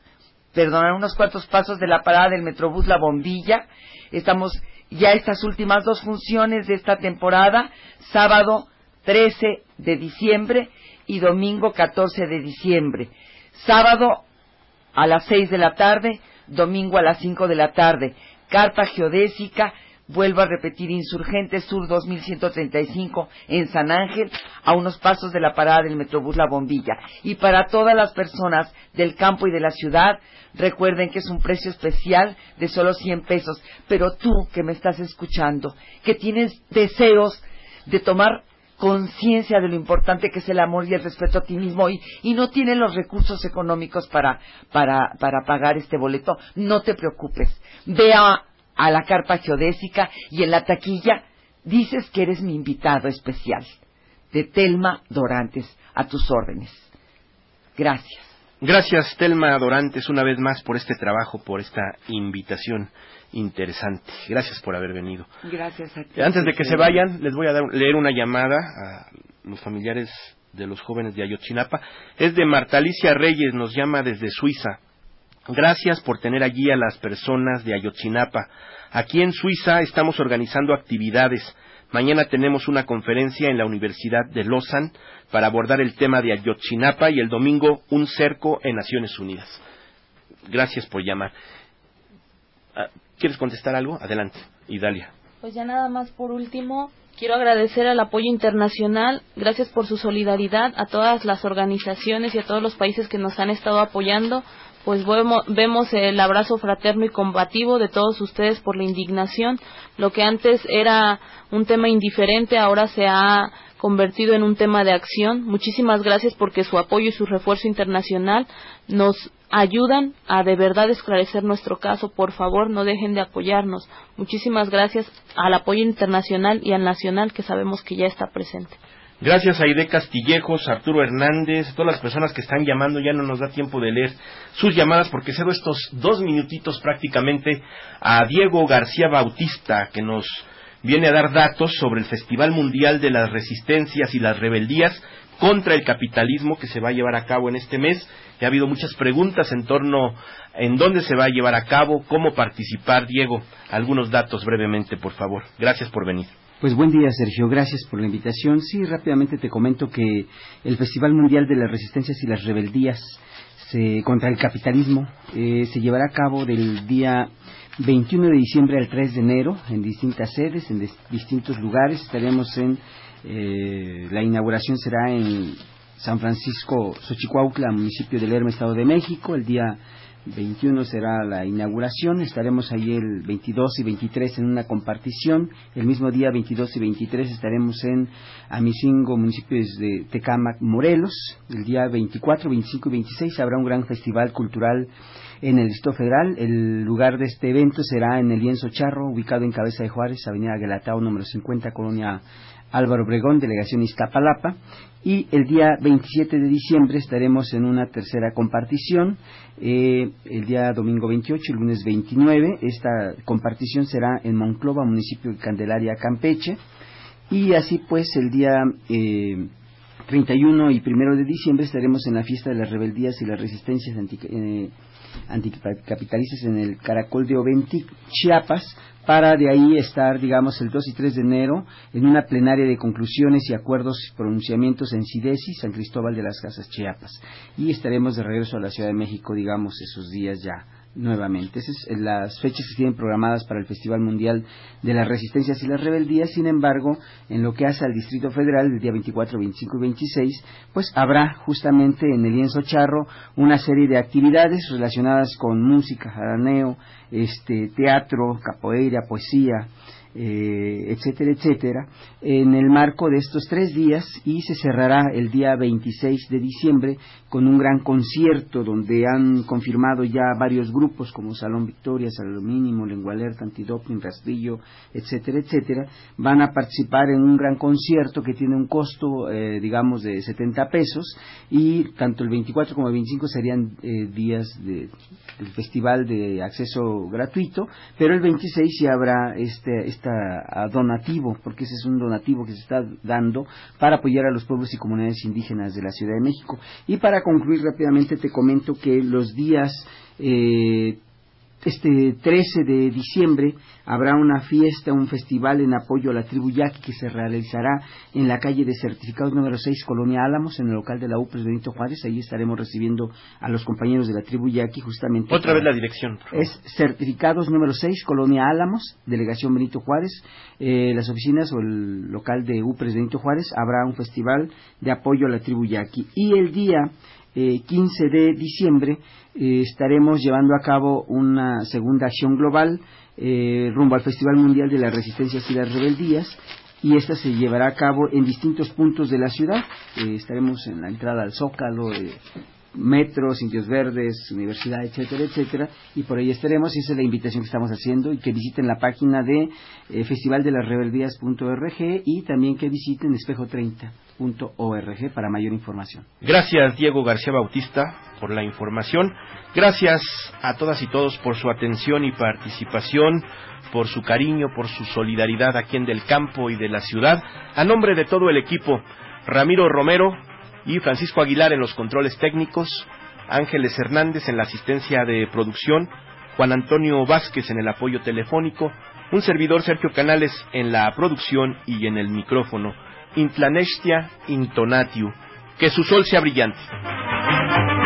de la parada del Metrobús La Bombilla. Estamos ya estas últimas 2 funciones de esta temporada, sábado 13 de diciembre y domingo 14 de diciembre. Sábado a las 6 de la tarde, domingo a las 5 de la tarde. Carpa geodésica, vuelvo a repetir, Insurgente Sur 2135 en San Ángel, a unos pasos de la parada del Metrobús La Bombilla. Y para todas las personas del campo y de la ciudad, recuerden que es un precio especial de solo 100 pesos. Pero tú que me estás escuchando, que tienes deseos de tomar conciencia de lo importante que es el amor y el respeto a ti mismo y no tienes los recursos económicos para pagar este boleto, no te preocupes. Ve a la carpa geodésica y en la taquilla dices que eres mi invitado especial, de Telma Dorantes, a tus órdenes. Gracias. Gracias, Telma Dorantes, una vez más por este trabajo, por esta invitación interesante. Gracias por haber venido. Gracias a ti. Antes de que se vayan, les voy a leer una llamada a los familiares de los jóvenes de Ayotzinapa. Es de Marta Alicia Reyes, nos llama desde Suiza. Gracias por tener allí a las personas de Ayotzinapa. Aquí en Suiza estamos organizando actividades. Mañana tenemos una conferencia en la Universidad de Lausanne para abordar el tema de Ayotzinapa y el domingo un cerco en Naciones Unidas. Gracias por llamar. ¿Quieres contestar algo? Adelante, Idalia. Pues ya nada más por último, quiero agradecer al apoyo internacional, gracias por su solidaridad a todas las organizaciones y a todos los países que nos han estado apoyando. Pues vemos el abrazo fraterno y combativo de todos ustedes por la indignación. Lo que antes era un tema indiferente, ahora se ha convertido en un tema de acción. Muchísimas gracias porque su apoyo y su refuerzo internacional nos ayudan a de verdad esclarecer nuestro caso. Por favor, no dejen de apoyarnos. Muchísimas gracias al apoyo internacional y al nacional que sabemos que ya está presente. Gracias a Aide Castillejos, Arturo Hernández, todas las personas que están llamando. Ya no nos da tiempo de leer sus llamadas porque cedo estos 2 minutitos prácticamente a Diego García Bautista, que nos viene a dar datos sobre el Festival Mundial de las Resistencias y las Rebeldías contra el Capitalismo que se va a llevar a cabo en este mes. Ya ha habido muchas preguntas en torno en dónde se va a llevar a cabo, cómo participar. Diego, algunos datos brevemente, por favor. Gracias por venir. Pues buen día, Sergio, gracias por la invitación. Sí, rápidamente te comento que el Festival Mundial de las Resistencias y las Rebeldías contra el Capitalismo se llevará a cabo del día 21 de diciembre al 3 de enero en distintas sedes, en distintos lugares. Estaremos la inauguración será en San Francisco, Xochicuautla, municipio de Lerma, Estado de México. El día 21 será la inauguración, estaremos ahí el 22 y 23 en una compartición. El mismo día 22 y 23 estaremos en Amicingo, municipios de Tecámac, Morelos. El día 24, 25 y 26 habrá un gran festival cultural en el Distrito Federal. El lugar de este evento será en el Lienzo Charro, ubicado en Cabeza de Juárez, Avenida Guelatao, número 50, Colonia Álvaro Obregón, delegación Iztapalapa. Y el día 27 de diciembre estaremos en una tercera compartición, el día domingo 28, el lunes 29, esta compartición será en Monclova, municipio de Candelaria, Campeche, y así pues el día 31 y 1 de diciembre estaremos en la fiesta de las rebeldías y las resistencias anticapitalistas en el Caracol de Oventic, Chiapas, para de ahí estar, digamos, el 2 y 3 de enero en una plenaria de conclusiones y acuerdos y pronunciamientos en Sidesi, San Cristóbal de las Casas, Chiapas, y estaremos de regreso a la Ciudad de México, digamos, esos días ya nuevamente. Esas son las fechas que tienen programadas para el Festival Mundial de las Resistencias y las Rebeldías. Sin embargo, en lo que hace al Distrito Federal, el día 24, 25 y 26, pues habrá justamente en el Lienzo Charro una serie de actividades relacionadas con música, jaraneo, teatro, capoeira, poesía, etcétera, etcétera, en el marco de estos 3 días, y se cerrará el día 26 de diciembre con un gran concierto donde han confirmado ya varios grupos como Salón Victoria, Salón Mínimo, Lengua Alerta, Antidoping, Rastrillo, etcétera, etcétera. Van a participar en un gran concierto que tiene un costo, digamos, de 70 pesos, y tanto el 24 como el 25 serían días del festival de acceso gratuito, pero el 26 sí habrá donativo, porque ese es un donativo que se está dando para apoyar a los pueblos y comunidades indígenas de la Ciudad de México. Y para concluir rápidamente te comento que los días 13 de diciembre habrá una fiesta, un festival en apoyo a la tribu Yaqui que se realizará en la calle de Certificados número 6, Colonia Álamos, en el local de la UPRES Benito Juárez. Ahí estaremos recibiendo a los compañeros de la tribu Yaqui justamente. Otra vez la dirección. Es Certificados número 6, Colonia Álamos, Delegación Benito Juárez. Las oficinas o el local de UPRES Benito Juárez. Habrá un festival de apoyo a la tribu Yaqui. Y el día 15 de diciembre estaremos llevando a cabo una segunda acción global rumbo al Festival Mundial de las Resistencias y las Rebeldías, y esta se llevará a cabo en distintos puntos de la ciudad. Estaremos en la entrada al Zócalo, metros, Indios Verdes, Universidad, etcétera, etcétera, y por ahí estaremos, y esa es la invitación que estamos haciendo, y que visiten la página de festivaldelasrebeldías.org, y también que visiten espejo30.org para mayor información. Gracias, Diego García Bautista, por la información. Gracias a todas y todos por su atención y participación, por su cariño, por su solidaridad aquí en Del Campo y de la ciudad. A nombre de todo el equipo, Ramiro Romero y Francisco Aguilar en los controles técnicos, Ángeles Hernández en la asistencia de producción, Juan Antonio Vázquez en el apoyo telefónico, un servidor Sergio Canales en la producción y en el micrófono. Intlanestia Intonatiu, que su sol sea brillante.